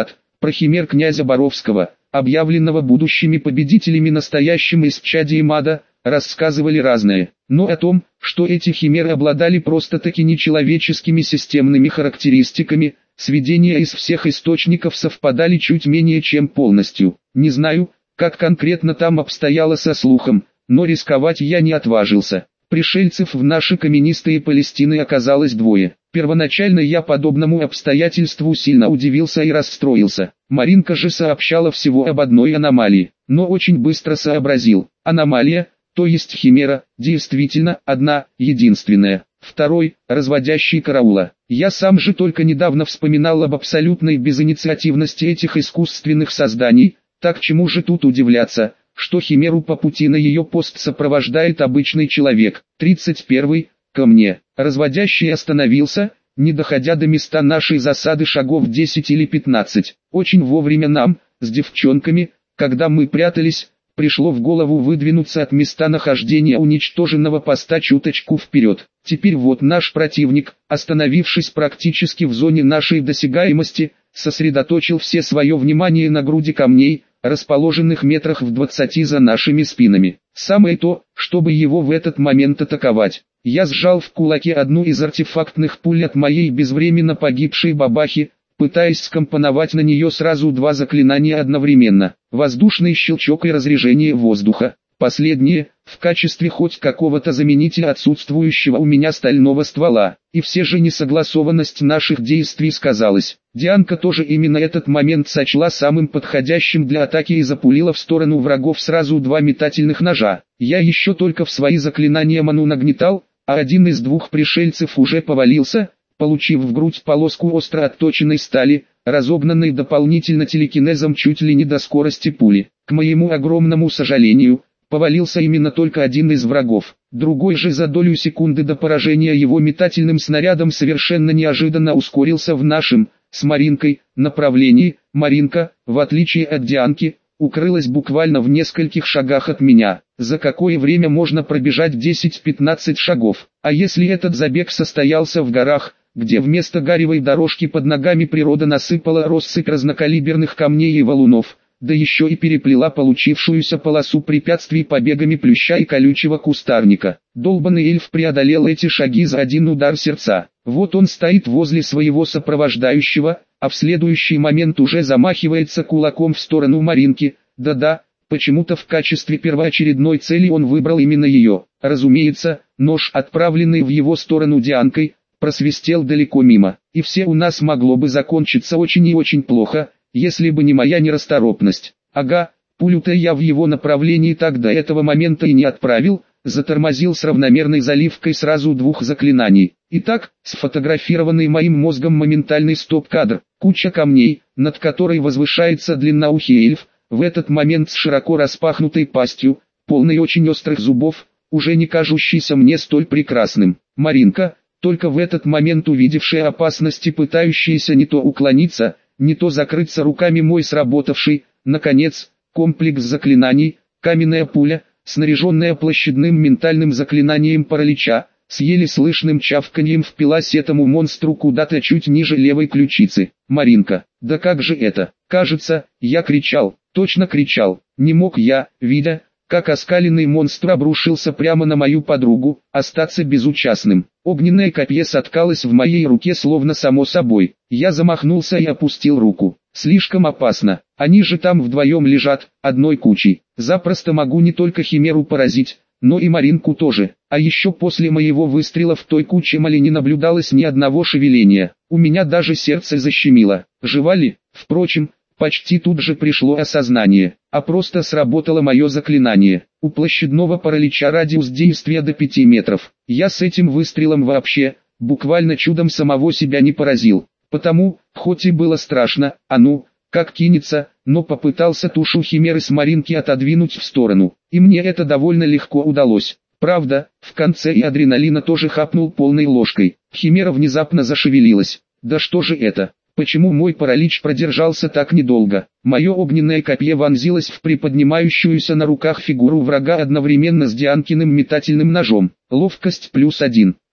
про химер князя Боровского, объявленного будущими победителями настоящим исчадием ада, рассказывали разное. Но о том, что эти химеры обладали просто-таки нечеловеческими системными характеристиками, сведения из всех источников совпадали чуть менее чем полностью. Не знаю, как конкретно там обстояло со слухом, но рисковать я не отважился. Пришельцев в наши каменистые Палестины оказалось двое. Первоначально я подобному обстоятельству сильно удивился и расстроился. Маринка же сообщала всего об одной аномалии, но очень быстро сообразил. Аномалия, то есть химера, действительно одна, единственная. Второй, разводящий караула. Я сам же только недавно вспоминал об абсолютной безинициативности этих искусственных созданий, так чему же тут удивляться, что химеру по пути на ее пост сопровождает обычный человек. 31. Ко мне. Разводящий остановился, не доходя до места нашей засады шагов 10 или 15. Очень вовремя нам, с девчонками, когда мы прятались, пришло в голову выдвинуться от места нахождения уничтоженного поста чуточку вперед. Теперь вот наш противник, остановившись практически в зоне нашей досягаемости, сосредоточил все свое внимание на груди камней, расположенных метрах в 20 за нашими спинами. Самое то, чтобы его в этот момент атаковать. Я сжал в кулаке одну из артефактных пуль от моей безвременно погибшей бабахи, пытаясь скомпоновать на нее сразу два заклинания одновременно. Воздушный щелчок и разрежение воздуха. Последнее, в качестве хоть какого-то заменителя отсутствующего у меня стального ствола. И все же несогласованность наших действий сказалась. Дианка тоже именно этот момент сочла самым подходящим для атаки и запулила в сторону врагов сразу два метательных ножа. Я еще только в свои заклинания ману нагнетал, а один из двух пришельцев уже повалился, получив в грудь полоску остро отточенной стали, разогнанной дополнительно телекинезом чуть ли не до скорости пули. К моему огромному сожалению, повалился именно только один из врагов. Другой же за долю секунды до поражения его метательным снарядом совершенно неожиданно ускорился в нашем, с Маринкой, направлении. Маринка, в отличие от Дианки, укрылась буквально в нескольких шагах от меня. За какое время можно пробежать 10-15 шагов? А если этот забег состоялся в горах, где вместо гаревой дорожки под ногами природа насыпала россыпь разнокалиберных камней и валунов, да еще и переплела получившуюся полосу препятствий побегами плюща и колючего кустарника. Долбанный эльф преодолел эти шаги за один удар сердца. Вот он стоит возле своего сопровождающего, а в следующий момент уже замахивается кулаком в сторону Маринки. Да-да, почему-то в качестве первоочередной цели он выбрал именно ее. Разумеется, нож, отправленный в его сторону Дианкой, просвистел далеко мимо, и все у нас могло бы закончиться очень и очень плохо, если бы не моя нерасторопность. Ага, пулю-то я в его направлении так до этого момента и не отправил, затормозил с равномерной заливкой сразу двух заклинаний. Итак, сфотографированный моим мозгом моментальный стоп-кадр, куча камней, над которой возвышается длинноухий эльф, в этот момент с широко распахнутой пастью, полной очень острых зубов, уже не кажущийся мне столь прекрасным. Маринка, только в этот момент увидевшая опасность и пытающаяся не то уклониться, не то закрыться руками мой сработавший, наконец, комплекс заклинаний, каменная пуля, снаряженная площадным ментальным заклинанием паралича, с еле слышным чавканьем впилась этому монстру куда-то чуть ниже левой ключицы. Маринка, да как же это? Кажется, я кричал, точно кричал, не мог я, видя, как оскаленный монстр обрушился прямо на мою подругу, остаться безучастным. Огненное копье соткалось в моей руке словно само собой. Я замахнулся и опустил руку. Слишком опасно. Они же там вдвоем лежат, одной кучей. Запросто могу не только химеру поразить, но и Маринку тоже. А еще после моего выстрела в той куче моли не наблюдалось ни одного шевеления. У меня даже сердце защемило. Жива ли? Впрочем, почти тут же пришло осознание, а просто сработало мое заклинание. У площадного паралича радиус действия до 5 метров. Я с этим выстрелом вообще, буквально чудом самого себя не поразил. Потому, хоть и было страшно, а ну, как кинется, но попытался тушу химеры с Маринки отодвинуть в сторону. И мне это довольно легко удалось. Правда, в конце и адреналина тоже хапнул полной ложкой. Химера внезапно зашевелилась. Да что же это? Почему мой паралич продержался так недолго? Мое огненное копье вонзилось в приподнимающуюся на руках фигуру врага одновременно с Дианкиным метательным ножом. Ловкость +1.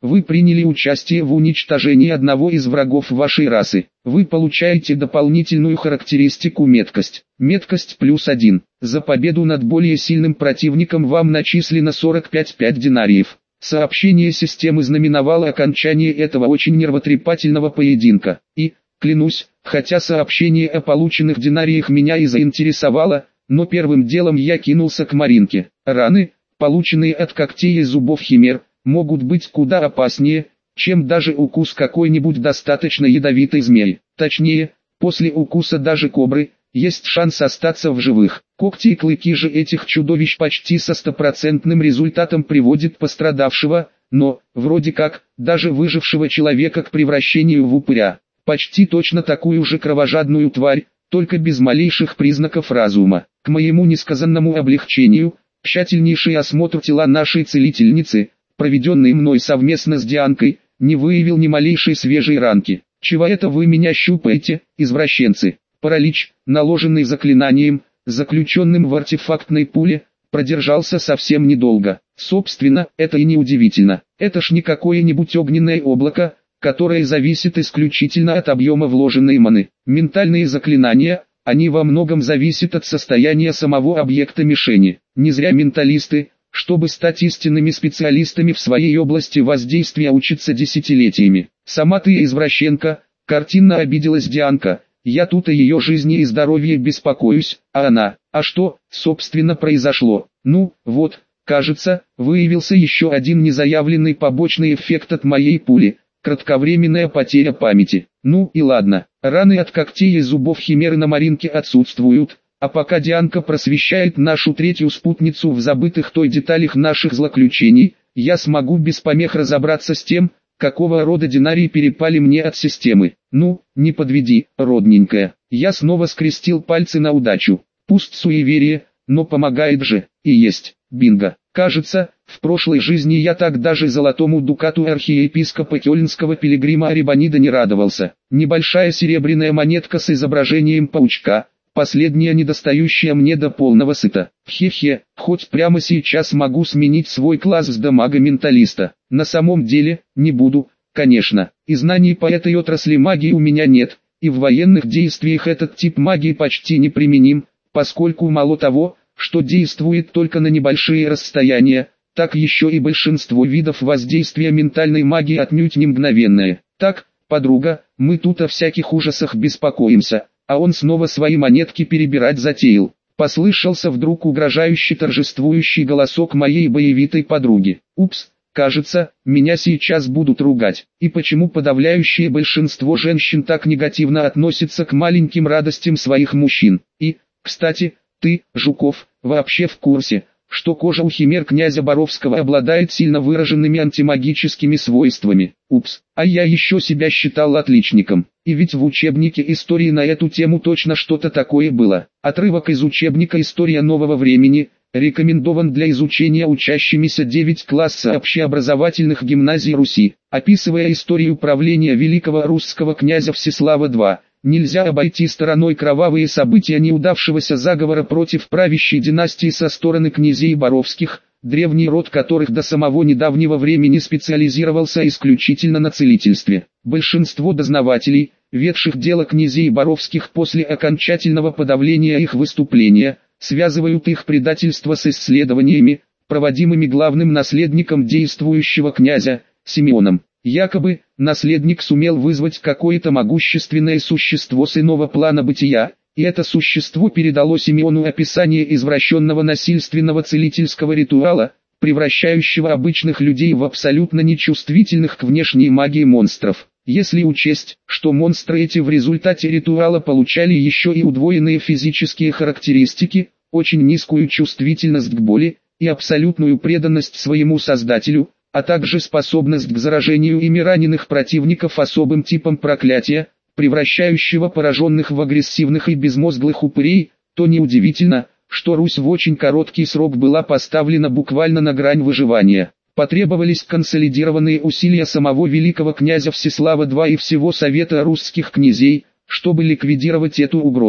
Вы приняли участие в уничтожении одного из врагов вашей расы. Вы получаете дополнительную характеристику меткость. Меткость +1. За победу над более сильным противником вам начислено 45 динариев. Сообщение системы знаменовало окончание этого очень нервотрепательного поединка. И, клянусь, хотя сообщение о полученных динариях меня и заинтересовало, но первым делом я кинулся к Маринке. Раны, полученные от когтей и зубов химер, могут быть куда опаснее, чем даже укус какой-нибудь достаточно ядовитой змеи. Точнее, после укуса даже кобры, есть шанс остаться в живых. Когти и клыки же этих чудовищ почти со стопроцентным результатом приводят пострадавшего, но, вроде как, даже выжившего человека к превращению в упыря. Почти точно такую же кровожадную тварь, только без малейших признаков разума. К моему несказанному облегчению, тщательнейший осмотр тела нашей целительницы, проведенный мной совместно с Дианкой, не выявил ни малейшей свежей ранки. «Чего это вы меня щупаете, извращенцы?» Паралич, наложенный заклинанием, заключенным в артефактной пуле, продержался совсем недолго. Собственно, это и не удивительно. Это ж не какое-нибудь огненное облако, которое зависит исключительно от объема вложенной маны. Ментальные заклинания, они во многом зависят от состояния самого объекта мишени. Не зря менталисты, чтобы стать истинными специалистами в своей области воздействия, учатся десятилетиями. «Сама ты извращенка», — картинно обиделась Дианка. «Я тут о ее жизни и здоровье беспокоюсь, а она... А что, собственно, произошло? Ну, вот, кажется, выявился еще один незаявленный побочный эффект от моей пули. Кратковременная потеря памяти. Ну и ладно, раны от когтей и зубов химеры на Маринке отсутствуют, а пока Дианка просвещает нашу третью спутницу в забытых той деталях наших злоключений, я смогу без помех разобраться с тем, какого рода динарии перепали мне от системы. Ну, не подведи, родненькая». Я снова скрестил пальцы на удачу. Пусть суеверие, но помогает же. И есть. Бинго. Кажется, в прошлой жизни я так даже золотому дукату архиепископа Кёльнского пилигрима Арибонида не радовался. Небольшая серебряная монетка с изображением паучка, последняя недостающая мне до полного сыта. Хе-хе, хоть прямо сейчас могу сменить свой класс с дамага-менталиста. На самом деле, не буду, конечно. И знаний по этой отрасли магии у меня нет, и в военных действиях этот тип магии почти неприменим, поскольку мало того, что действует только на небольшие расстояния, так еще и большинство видов воздействия ментальной магии отнюдь не мгновенное. Так, подруга, мы тут о всяких ужасах беспокоимся, а он снова свои монетки перебирать затеял. Послышался вдруг угрожающий торжествующий голосок моей боевитой подруги. Упс, кажется, меня сейчас будут ругать. И почему подавляющее большинство женщин так негативно относится к маленьким радостям своих мужчин? И, кстати, ты, Жуков, вообще в курсе, что кожа у химер князя Боровского обладает сильно выраженными антимагическими свойствами? Упс, а я еще себя считал отличником. И ведь в учебнике истории на эту тему точно что-то такое было. Отрывок из учебника «История нового времени» рекомендован для изучения учащимися 9 класса общеобразовательных гимназий Руси. Описывая историю правления великого русского князя Всеслава II, нельзя обойти стороной кровавые события неудавшегося заговора против правящей династии со стороны князей Боровских, древний род которых до самого недавнего времени специализировался исключительно на целительстве. Большинство дознавателей, ведших дело князей Боровских после окончательного подавления их выступления, связывают их предательство с исследованиями, проводимыми главным наследником действующего князя, Симеоном. Якобы, наследник сумел вызвать какое-то могущественное существо с иного плана бытия, и это существо передало Симеону описание извращенного насильственного целительского ритуала, превращающего обычных людей в абсолютно нечувствительных к внешней магии монстров. Если учесть, что монстры эти в результате ритуала получали еще и удвоенные физические характеристики, очень низкую чувствительность к боли и абсолютную преданность своему создателю, а также способность к заражению ими раненых противников особым типом проклятия, превращающего пораженных в агрессивных и безмозглых упырей, то неудивительно, что Русь в очень короткий срок была поставлена буквально на грань выживания. Потребовались консолидированные усилия самого великого князя Всеслава II и всего Совета русских князей, чтобы ликвидировать эту угрозу.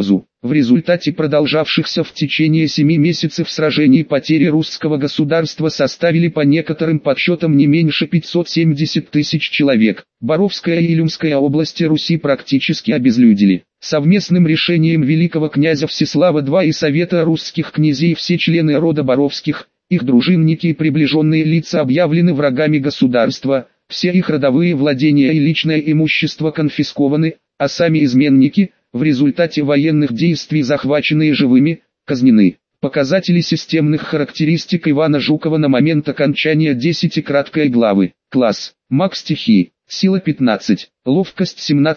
В результате продолжавшихся в течение 7 месяцев сражений потери русского государства составили по некоторым подсчетам не меньше 570 тысяч человек. Боровская и Илюмская области Руси практически обезлюдили. Совместным решением великого князя Всеслава II и Совета русских князей все члены рода Боровских, их дружинники и приближенные лица объявлены врагами государства, все их родовые владения и личное имущество конфискованы, а сами изменники, в результате военных действий захваченные живыми, казнены. Показатели системных характеристик Ивана Жукова на момент окончания 10-краткой главы. Класс. Маг стихии. Сила 15. Ловкость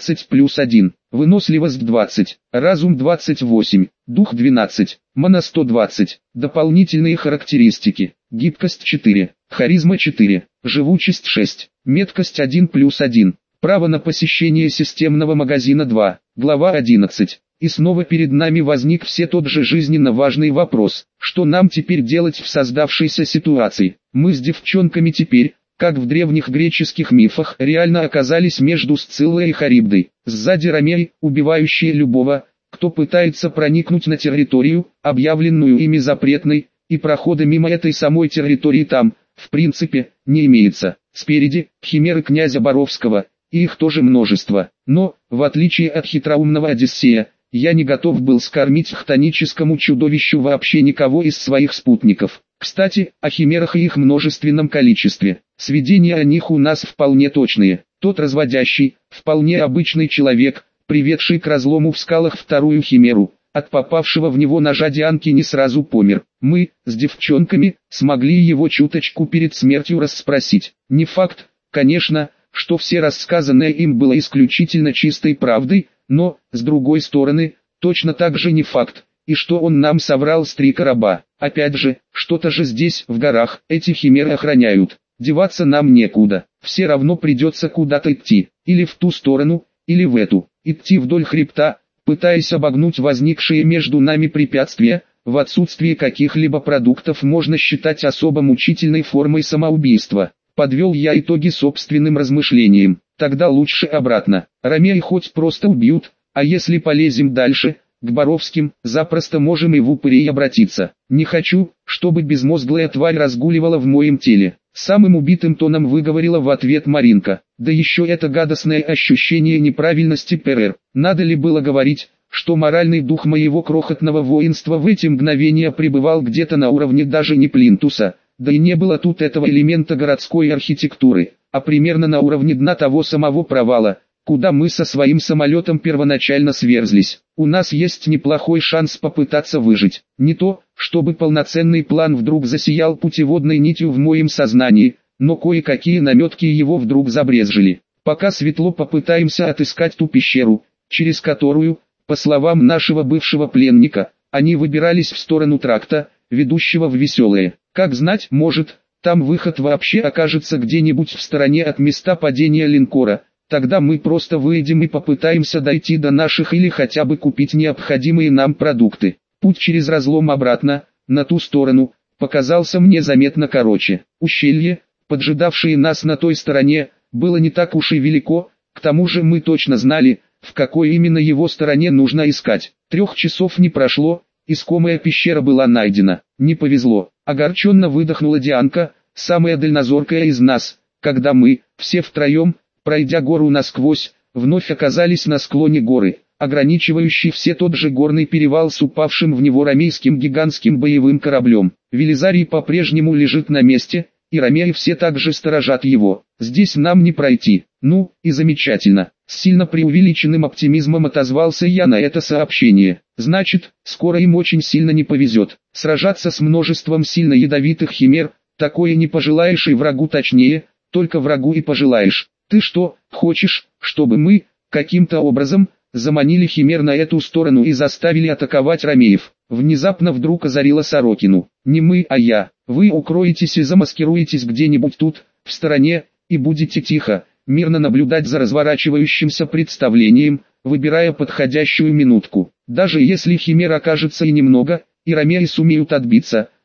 17+1. Выносливость 20. Разум 28. Дух 12. Мана 120. Дополнительные характеристики. Гибкость 4. Харизма 4. Живучесть 6. Меткость 1+1. Право на посещение системного магазина 2. Глава 11. И снова перед нами возник все тот же жизненно важный вопрос, что нам теперь делать в создавшейся ситуации. Мы с девчонками теперь, как в древних греческих мифах, реально оказались между Сциллой и Харибдой. Сзади Ромей, убивающие любого, кто пытается проникнуть на территорию, объявленную ими запретной, и прохода мимо этой самой территории там, в принципе, не имеется. Спереди, химеры князя Боровского, и их тоже множество. Но, в отличие от хитроумного Одиссея, я не готов был скормить хтоническому чудовищу вообще никого из своих спутников. Кстати, о химерах и их множественном количестве. Сведения о них у нас вполне точные. Тот разводящий, вполне обычный человек, приведший к разлому в скалах вторую химеру, от попавшего в него ножа Дианки не сразу помер. Мы, с девчонками, смогли его чуточку перед смертью расспросить. Не факт, конечно, что все рассказанное им было исключительно чистой правдой, но, с другой стороны, точно так же не факт, и что он нам соврал с 3 короба. Опять же, что-то же здесь, в горах, эти химеры охраняют. Деваться нам некуда, все равно придется куда-то идти, или в ту сторону, или в эту. Идти вдоль хребта, пытаясь обогнуть возникшие между нами препятствия, в отсутствии каких-либо продуктов можно считать особо мучительной формой самоубийства. Подвел я итоги собственным размышлениям. Тогда лучше обратно. Ромеи хоть просто убьют, а если полезем дальше, к Боровским, запросто можем и в упырей обратиться. Не хочу, чтобы безмозглая тварь разгуливала в моем теле. Самым убитым тоном выговорила в ответ Маринка. Да еще это гадостное ощущение неправильности ПРР. Надо ли было говорить, что моральный дух моего крохотного воинства в эти мгновения пребывал где-то на уровне даже не плинтуса. Да и не было тут этого элемента городской архитектуры, а примерно на уровне дна того самого провала, куда мы со своим самолетом первоначально сверзлись. У нас есть неплохой шанс попытаться выжить. Не то, чтобы полноценный план вдруг засиял путеводной нитью в моем сознании, но кое-какие наметки его вдруг забрезжили. Пока светло, попытаемся отыскать ту пещеру, через которую, по словам нашего бывшего пленника, они выбирались в сторону тракта, ведущего в Веселое. Как знать, может, там выход вообще окажется где-нибудь в стороне от места падения линкора. Тогда мы просто выйдем и попытаемся дойти до наших или хотя бы купить необходимые нам продукты. Путь через разлом обратно, на ту сторону, показался мне заметно короче. Ущелье, поджидавшее нас на той стороне, было не так уж и велико, к тому же мы точно знали, в какой именно его стороне нужно искать. 3 часов не прошло, искомая пещера была найдена. Не повезло. Огорченно выдохнула Дианка, самая дальнозоркая из нас, когда мы, все втроем, пройдя гору насквозь, вновь оказались на склоне горы, ограничивающий все тот же горный перевал с упавшим в него ромейским гигантским боевым кораблем. Велизарий по-прежнему лежит на месте, и ромеи все также сторожат его. Здесь нам не пройти. Ну, и замечательно. С сильно преувеличенным оптимизмом отозвался я на это сообщение. Значит, скоро им очень сильно не повезет. Сражаться с множеством сильно ядовитых химер, такое не пожелаешь и врагу, точнее, только врагу и пожелаешь. Ты что, хочешь, чтобы мы, каким-то образом, заманили химер на эту сторону и заставили атаковать ромеев? Внезапно вдруг озарила Сорокину. Не мы, а я. Вы укроетесь и замаскируетесь где-нибудь тут, в стороне, и будете тихо, мирно наблюдать за разворачивающимся представлением, выбирая подходящую минутку. Даже если химер окажется и немного, и ромеи сумеют отбиться,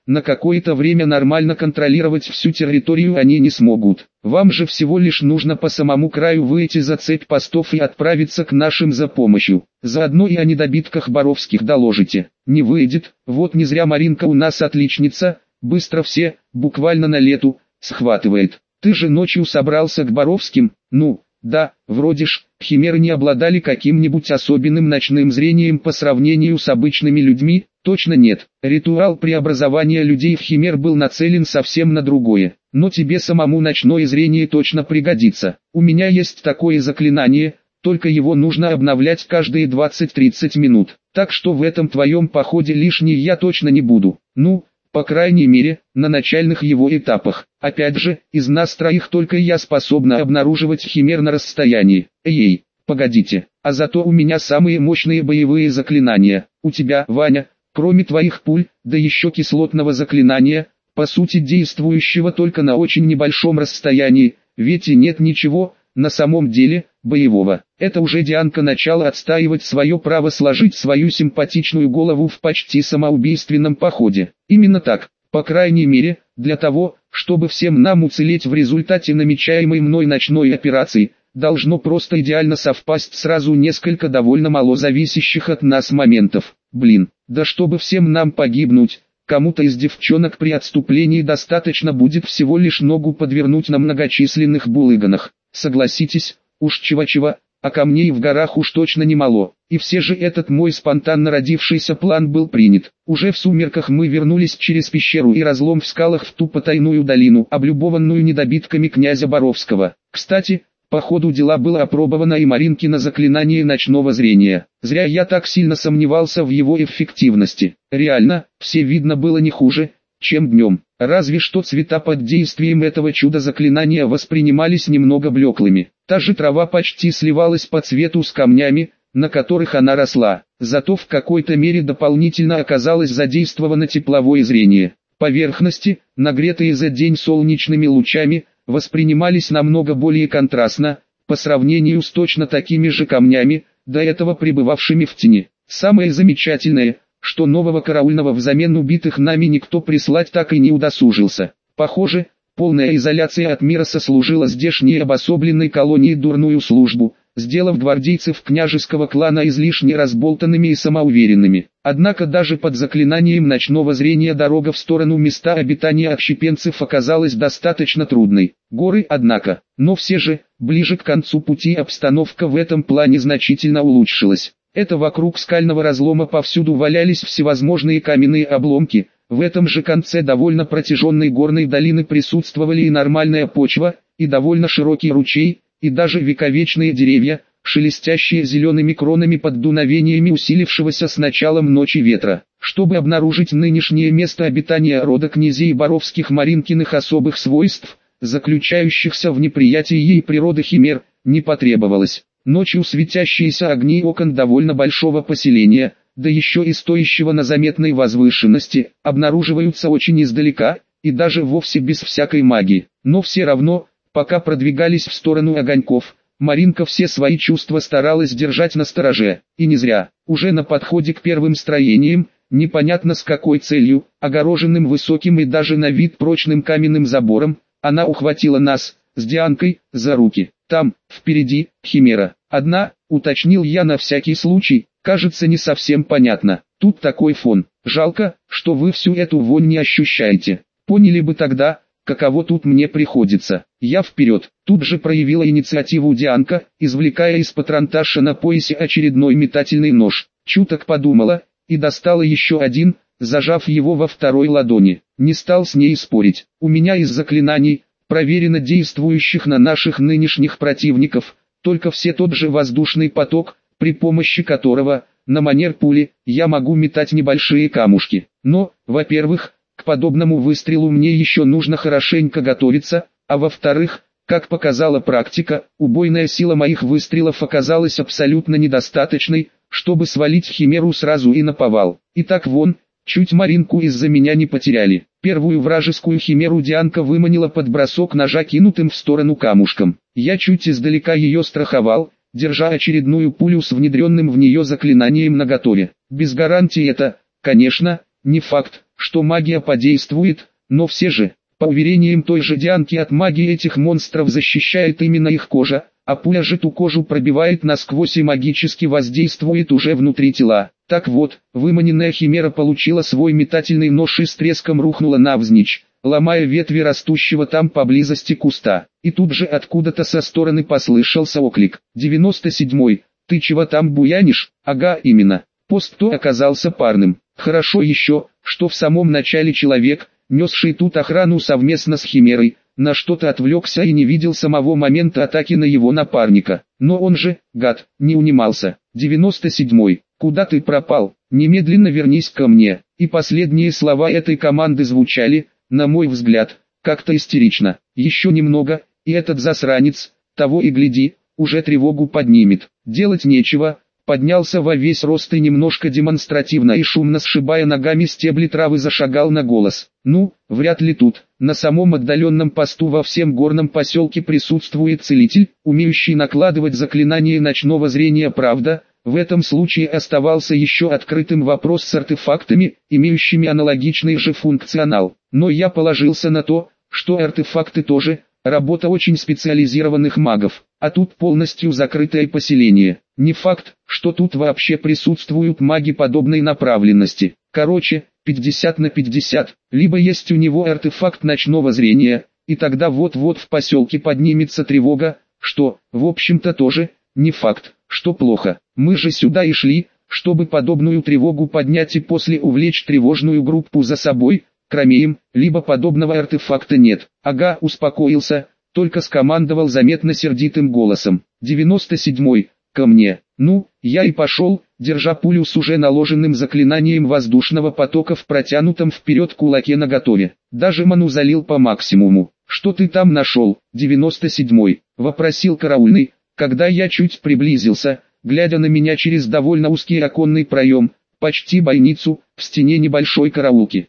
на какое-то время нормально контролировать всю территорию они не смогут. Вам же всего лишь нужно по самому краю выйти за цепь постов и отправиться к нашим за помощью. Заодно и о недобитках Боровских доложите. Не выйдет, вот не зря Маринка у нас отличница, быстро все, буквально на лету, схватывает. Ты же ночью собрался к Боровским? Ну, да, вроде ж, химеры не обладали каким-нибудь особенным ночным зрением по сравнению с обычными людьми? Точно нет. Ритуал преобразования людей в химер был нацелен совсем на другое. Но тебе самому ночное зрение точно пригодится. У меня есть такое заклинание, только его нужно обновлять каждые 20-30 минут. Так что в этом твоем походе лишний я точно не буду. Ну, по крайней мере, на начальных его этапах. Опять же, из нас троих только я способна обнаруживать химер на расстоянии. Эй, погодите, а зато у меня самые мощные боевые заклинания. У тебя, Ваня, кроме твоих пуль, да еще кислотного заклинания, по сути действующего только на очень небольшом расстоянии, ведь и нет ничего, на самом деле, боевого. Это уже Дианка начала отстаивать свое право сложить свою симпатичную голову в почти самоубийственном походе. Именно так, по крайней мере, для того, чтобы всем нам уцелеть в результате намечаемой мной ночной операции, должно просто идеально совпасть сразу несколько довольно мало зависящих от нас моментов. Блин, да чтобы всем нам погибнуть, кому-то из девчонок при отступлении достаточно будет всего лишь ногу подвернуть на многочисленных булыганах. Согласитесь, уж чего-чего, а камней в горах уж точно немало. И все же этот мой спонтанно родившийся план был принят. Уже в сумерках мы вернулись через пещеру и разлом в скалах в ту потайную долину, облюбованную недобитками князя Боровского. Кстати, по ходу дела было опробовано и Маринкино заклинание ночного зрения. Зря я так сильно сомневался в его эффективности. Реально, все видно было не хуже, чем днем. Разве что цвета под действием этого чудо-заклинания воспринимались немного блеклыми. Та же трава почти сливалась по цвету с камнями, на которых она росла. Зато в какой-то мере дополнительно оказалось задействовано тепловое зрение. Поверхности, нагретые за день солнечными лучами, воспринимались намного более контрастно, по сравнению с точно такими же камнями, до этого пребывавшими в тени. Самое замечательное, что нового караульного взамен убитых нами никто прислать так и не удосужился. Похоже, полная изоляция от мира сослужила здешней обособленной колонии дурную службу, сделав гвардейцев княжеского клана излишне разболтанными и самоуверенными. Однако даже под заклинанием ночного зрения дорога в сторону места обитания отщепенцев оказалась достаточно трудной. Горы, однако, но все же, ближе к концу пути обстановка в этом плане значительно улучшилась. Это вокруг скального разлома повсюду валялись всевозможные каменные обломки, в этом же конце довольно протяженной горной долины присутствовали и нормальная почва, и довольно широкий ручей, и даже вековечные деревья, шелестящие зелеными кронами под дуновениями усилившегося с началом ночи ветра. Чтобы обнаружить нынешнее место обитания рода князей Боровских Маринкиных особых свойств, заключающихся в неприятии ей природы химер, не потребовалось. Ночью светящиеся огни окон довольно большого поселения, да еще и стоящего на заметной возвышенности, обнаруживаются очень издалека, и даже вовсе без всякой магии. Но все равно, пока продвигались в сторону огоньков, Маринка все свои чувства старалась держать настороже, и не зря. Уже на подходе к первым строениям, непонятно с какой целью, огороженным высоким и даже на вид прочным каменным забором, она ухватила нас, с Дианкой, за руки. Там, впереди, химера. Одна, уточнил я на всякий случай, кажется не совсем понятно. Тут такой фон. Жалко, что вы всю эту вонь не ощущаете. Поняли бы тогда, каково тут мне приходится. Я вперед. Тут же проявила инициативу Дианка, извлекая из патронташа на поясе очередной метательный нож. Чуток подумала, и достала еще один, зажав его во второй ладони. Не стал с ней спорить. У меня из заклинаний, проверено действующих на наших нынешних противников, только все тот же воздушный поток, при помощи которого, на манер пули, я могу метать небольшие камушки. Но, во-первых, к подобному выстрелу мне еще нужно хорошенько готовиться, а во-вторых, как показала практика, убойная сила моих выстрелов оказалась абсолютно недостаточной, чтобы свалить химеру сразу и наповал. Итак вон, чуть Маринку из-за меня не потеряли. Первую вражескую химеру Дианка выманила под бросок ножа кинутым в сторону камушком. Я чуть издалека ее страховал, держа очередную пулю с внедренным в нее заклинанием наготове. Без гарантии это, конечно, не факт, что магия подействует, но все же, по уверениям той же Дианки, от магии этих монстров защищает именно их кожа, а пуля же ту кожу пробивает насквозь и магически воздействует уже внутри тела. Так вот, выманенная химера получила свой метательный нож и с треском рухнула навзничь, ломая ветви растущего там поблизости куста. И тут же откуда-то со стороны послышался оклик. 97-й, ты чего там буянишь? Ага, именно. Пост то оказался парным. Хорошо еще, что в самом начале человек, несший тут охрану совместно с химерой, на что-то отвлекся и не видел самого момента атаки на его напарника. Но он же, гад, не унимался. 97-й, куда ты пропал? Немедленно вернись ко мне. И последние слова этой команды звучали, на мой взгляд, как-то истерично. Еще немного, и этот засранец, того и гляди, уже тревогу поднимет. Делать нечего. Поднялся во весь рост и немножко демонстративно и шумно сшибая ногами стебли травы зашагал на голос. Ну, вряд ли тут, на самом отдаленном посту во всем горном поселке присутствует целитель, умеющий накладывать заклинания ночного зрения, правда. В этом случае оставался еще открытым вопрос с артефактами, имеющими аналогичный же функционал. Но я положился на то, что артефакты тоже работа очень специализированных магов, а тут полностью закрытое поселение. Не факт, что тут вообще присутствуют маги подобной направленности. Короче, 50 на 50, либо есть у него артефакт ночного зрения, и тогда вот-вот в поселке поднимется тревога, что, в общем-то тоже, не факт, что плохо. Мы же сюда и шли, чтобы подобную тревогу поднять и после увлечь тревожную группу за собой. Кромеем, либо подобного артефакта нет. Ага, успокоился, только скомандовал заметно сердитым голосом. 97-й, ко мне. Ну, я и пошел, держа пулю с уже наложенным заклинанием воздушного потока в протянутом вперед кулаке наготове. Даже ману залил по максимуму. Что ты там нашел? 97-й, вопросил караульный, когда я чуть приблизился, глядя на меня через довольно узкий оконный проем, почти бойницу, в стене небольшой караулки.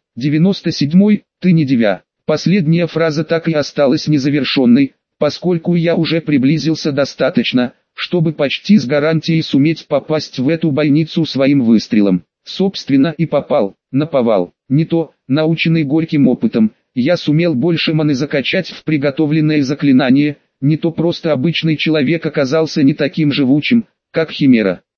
97-й, ты не дивя. Последняя фраза так и осталась незавершенной, поскольку я уже приблизился достаточно, чтобы почти с гарантией суметь попасть в эту бойницу своим выстрелом. Собственно и попал, наповал. Не то, наученный горьким опытом, я сумел больше маны закачать в приготовленное заклинание, не то просто обычный человек оказался не таким живучим, как химера.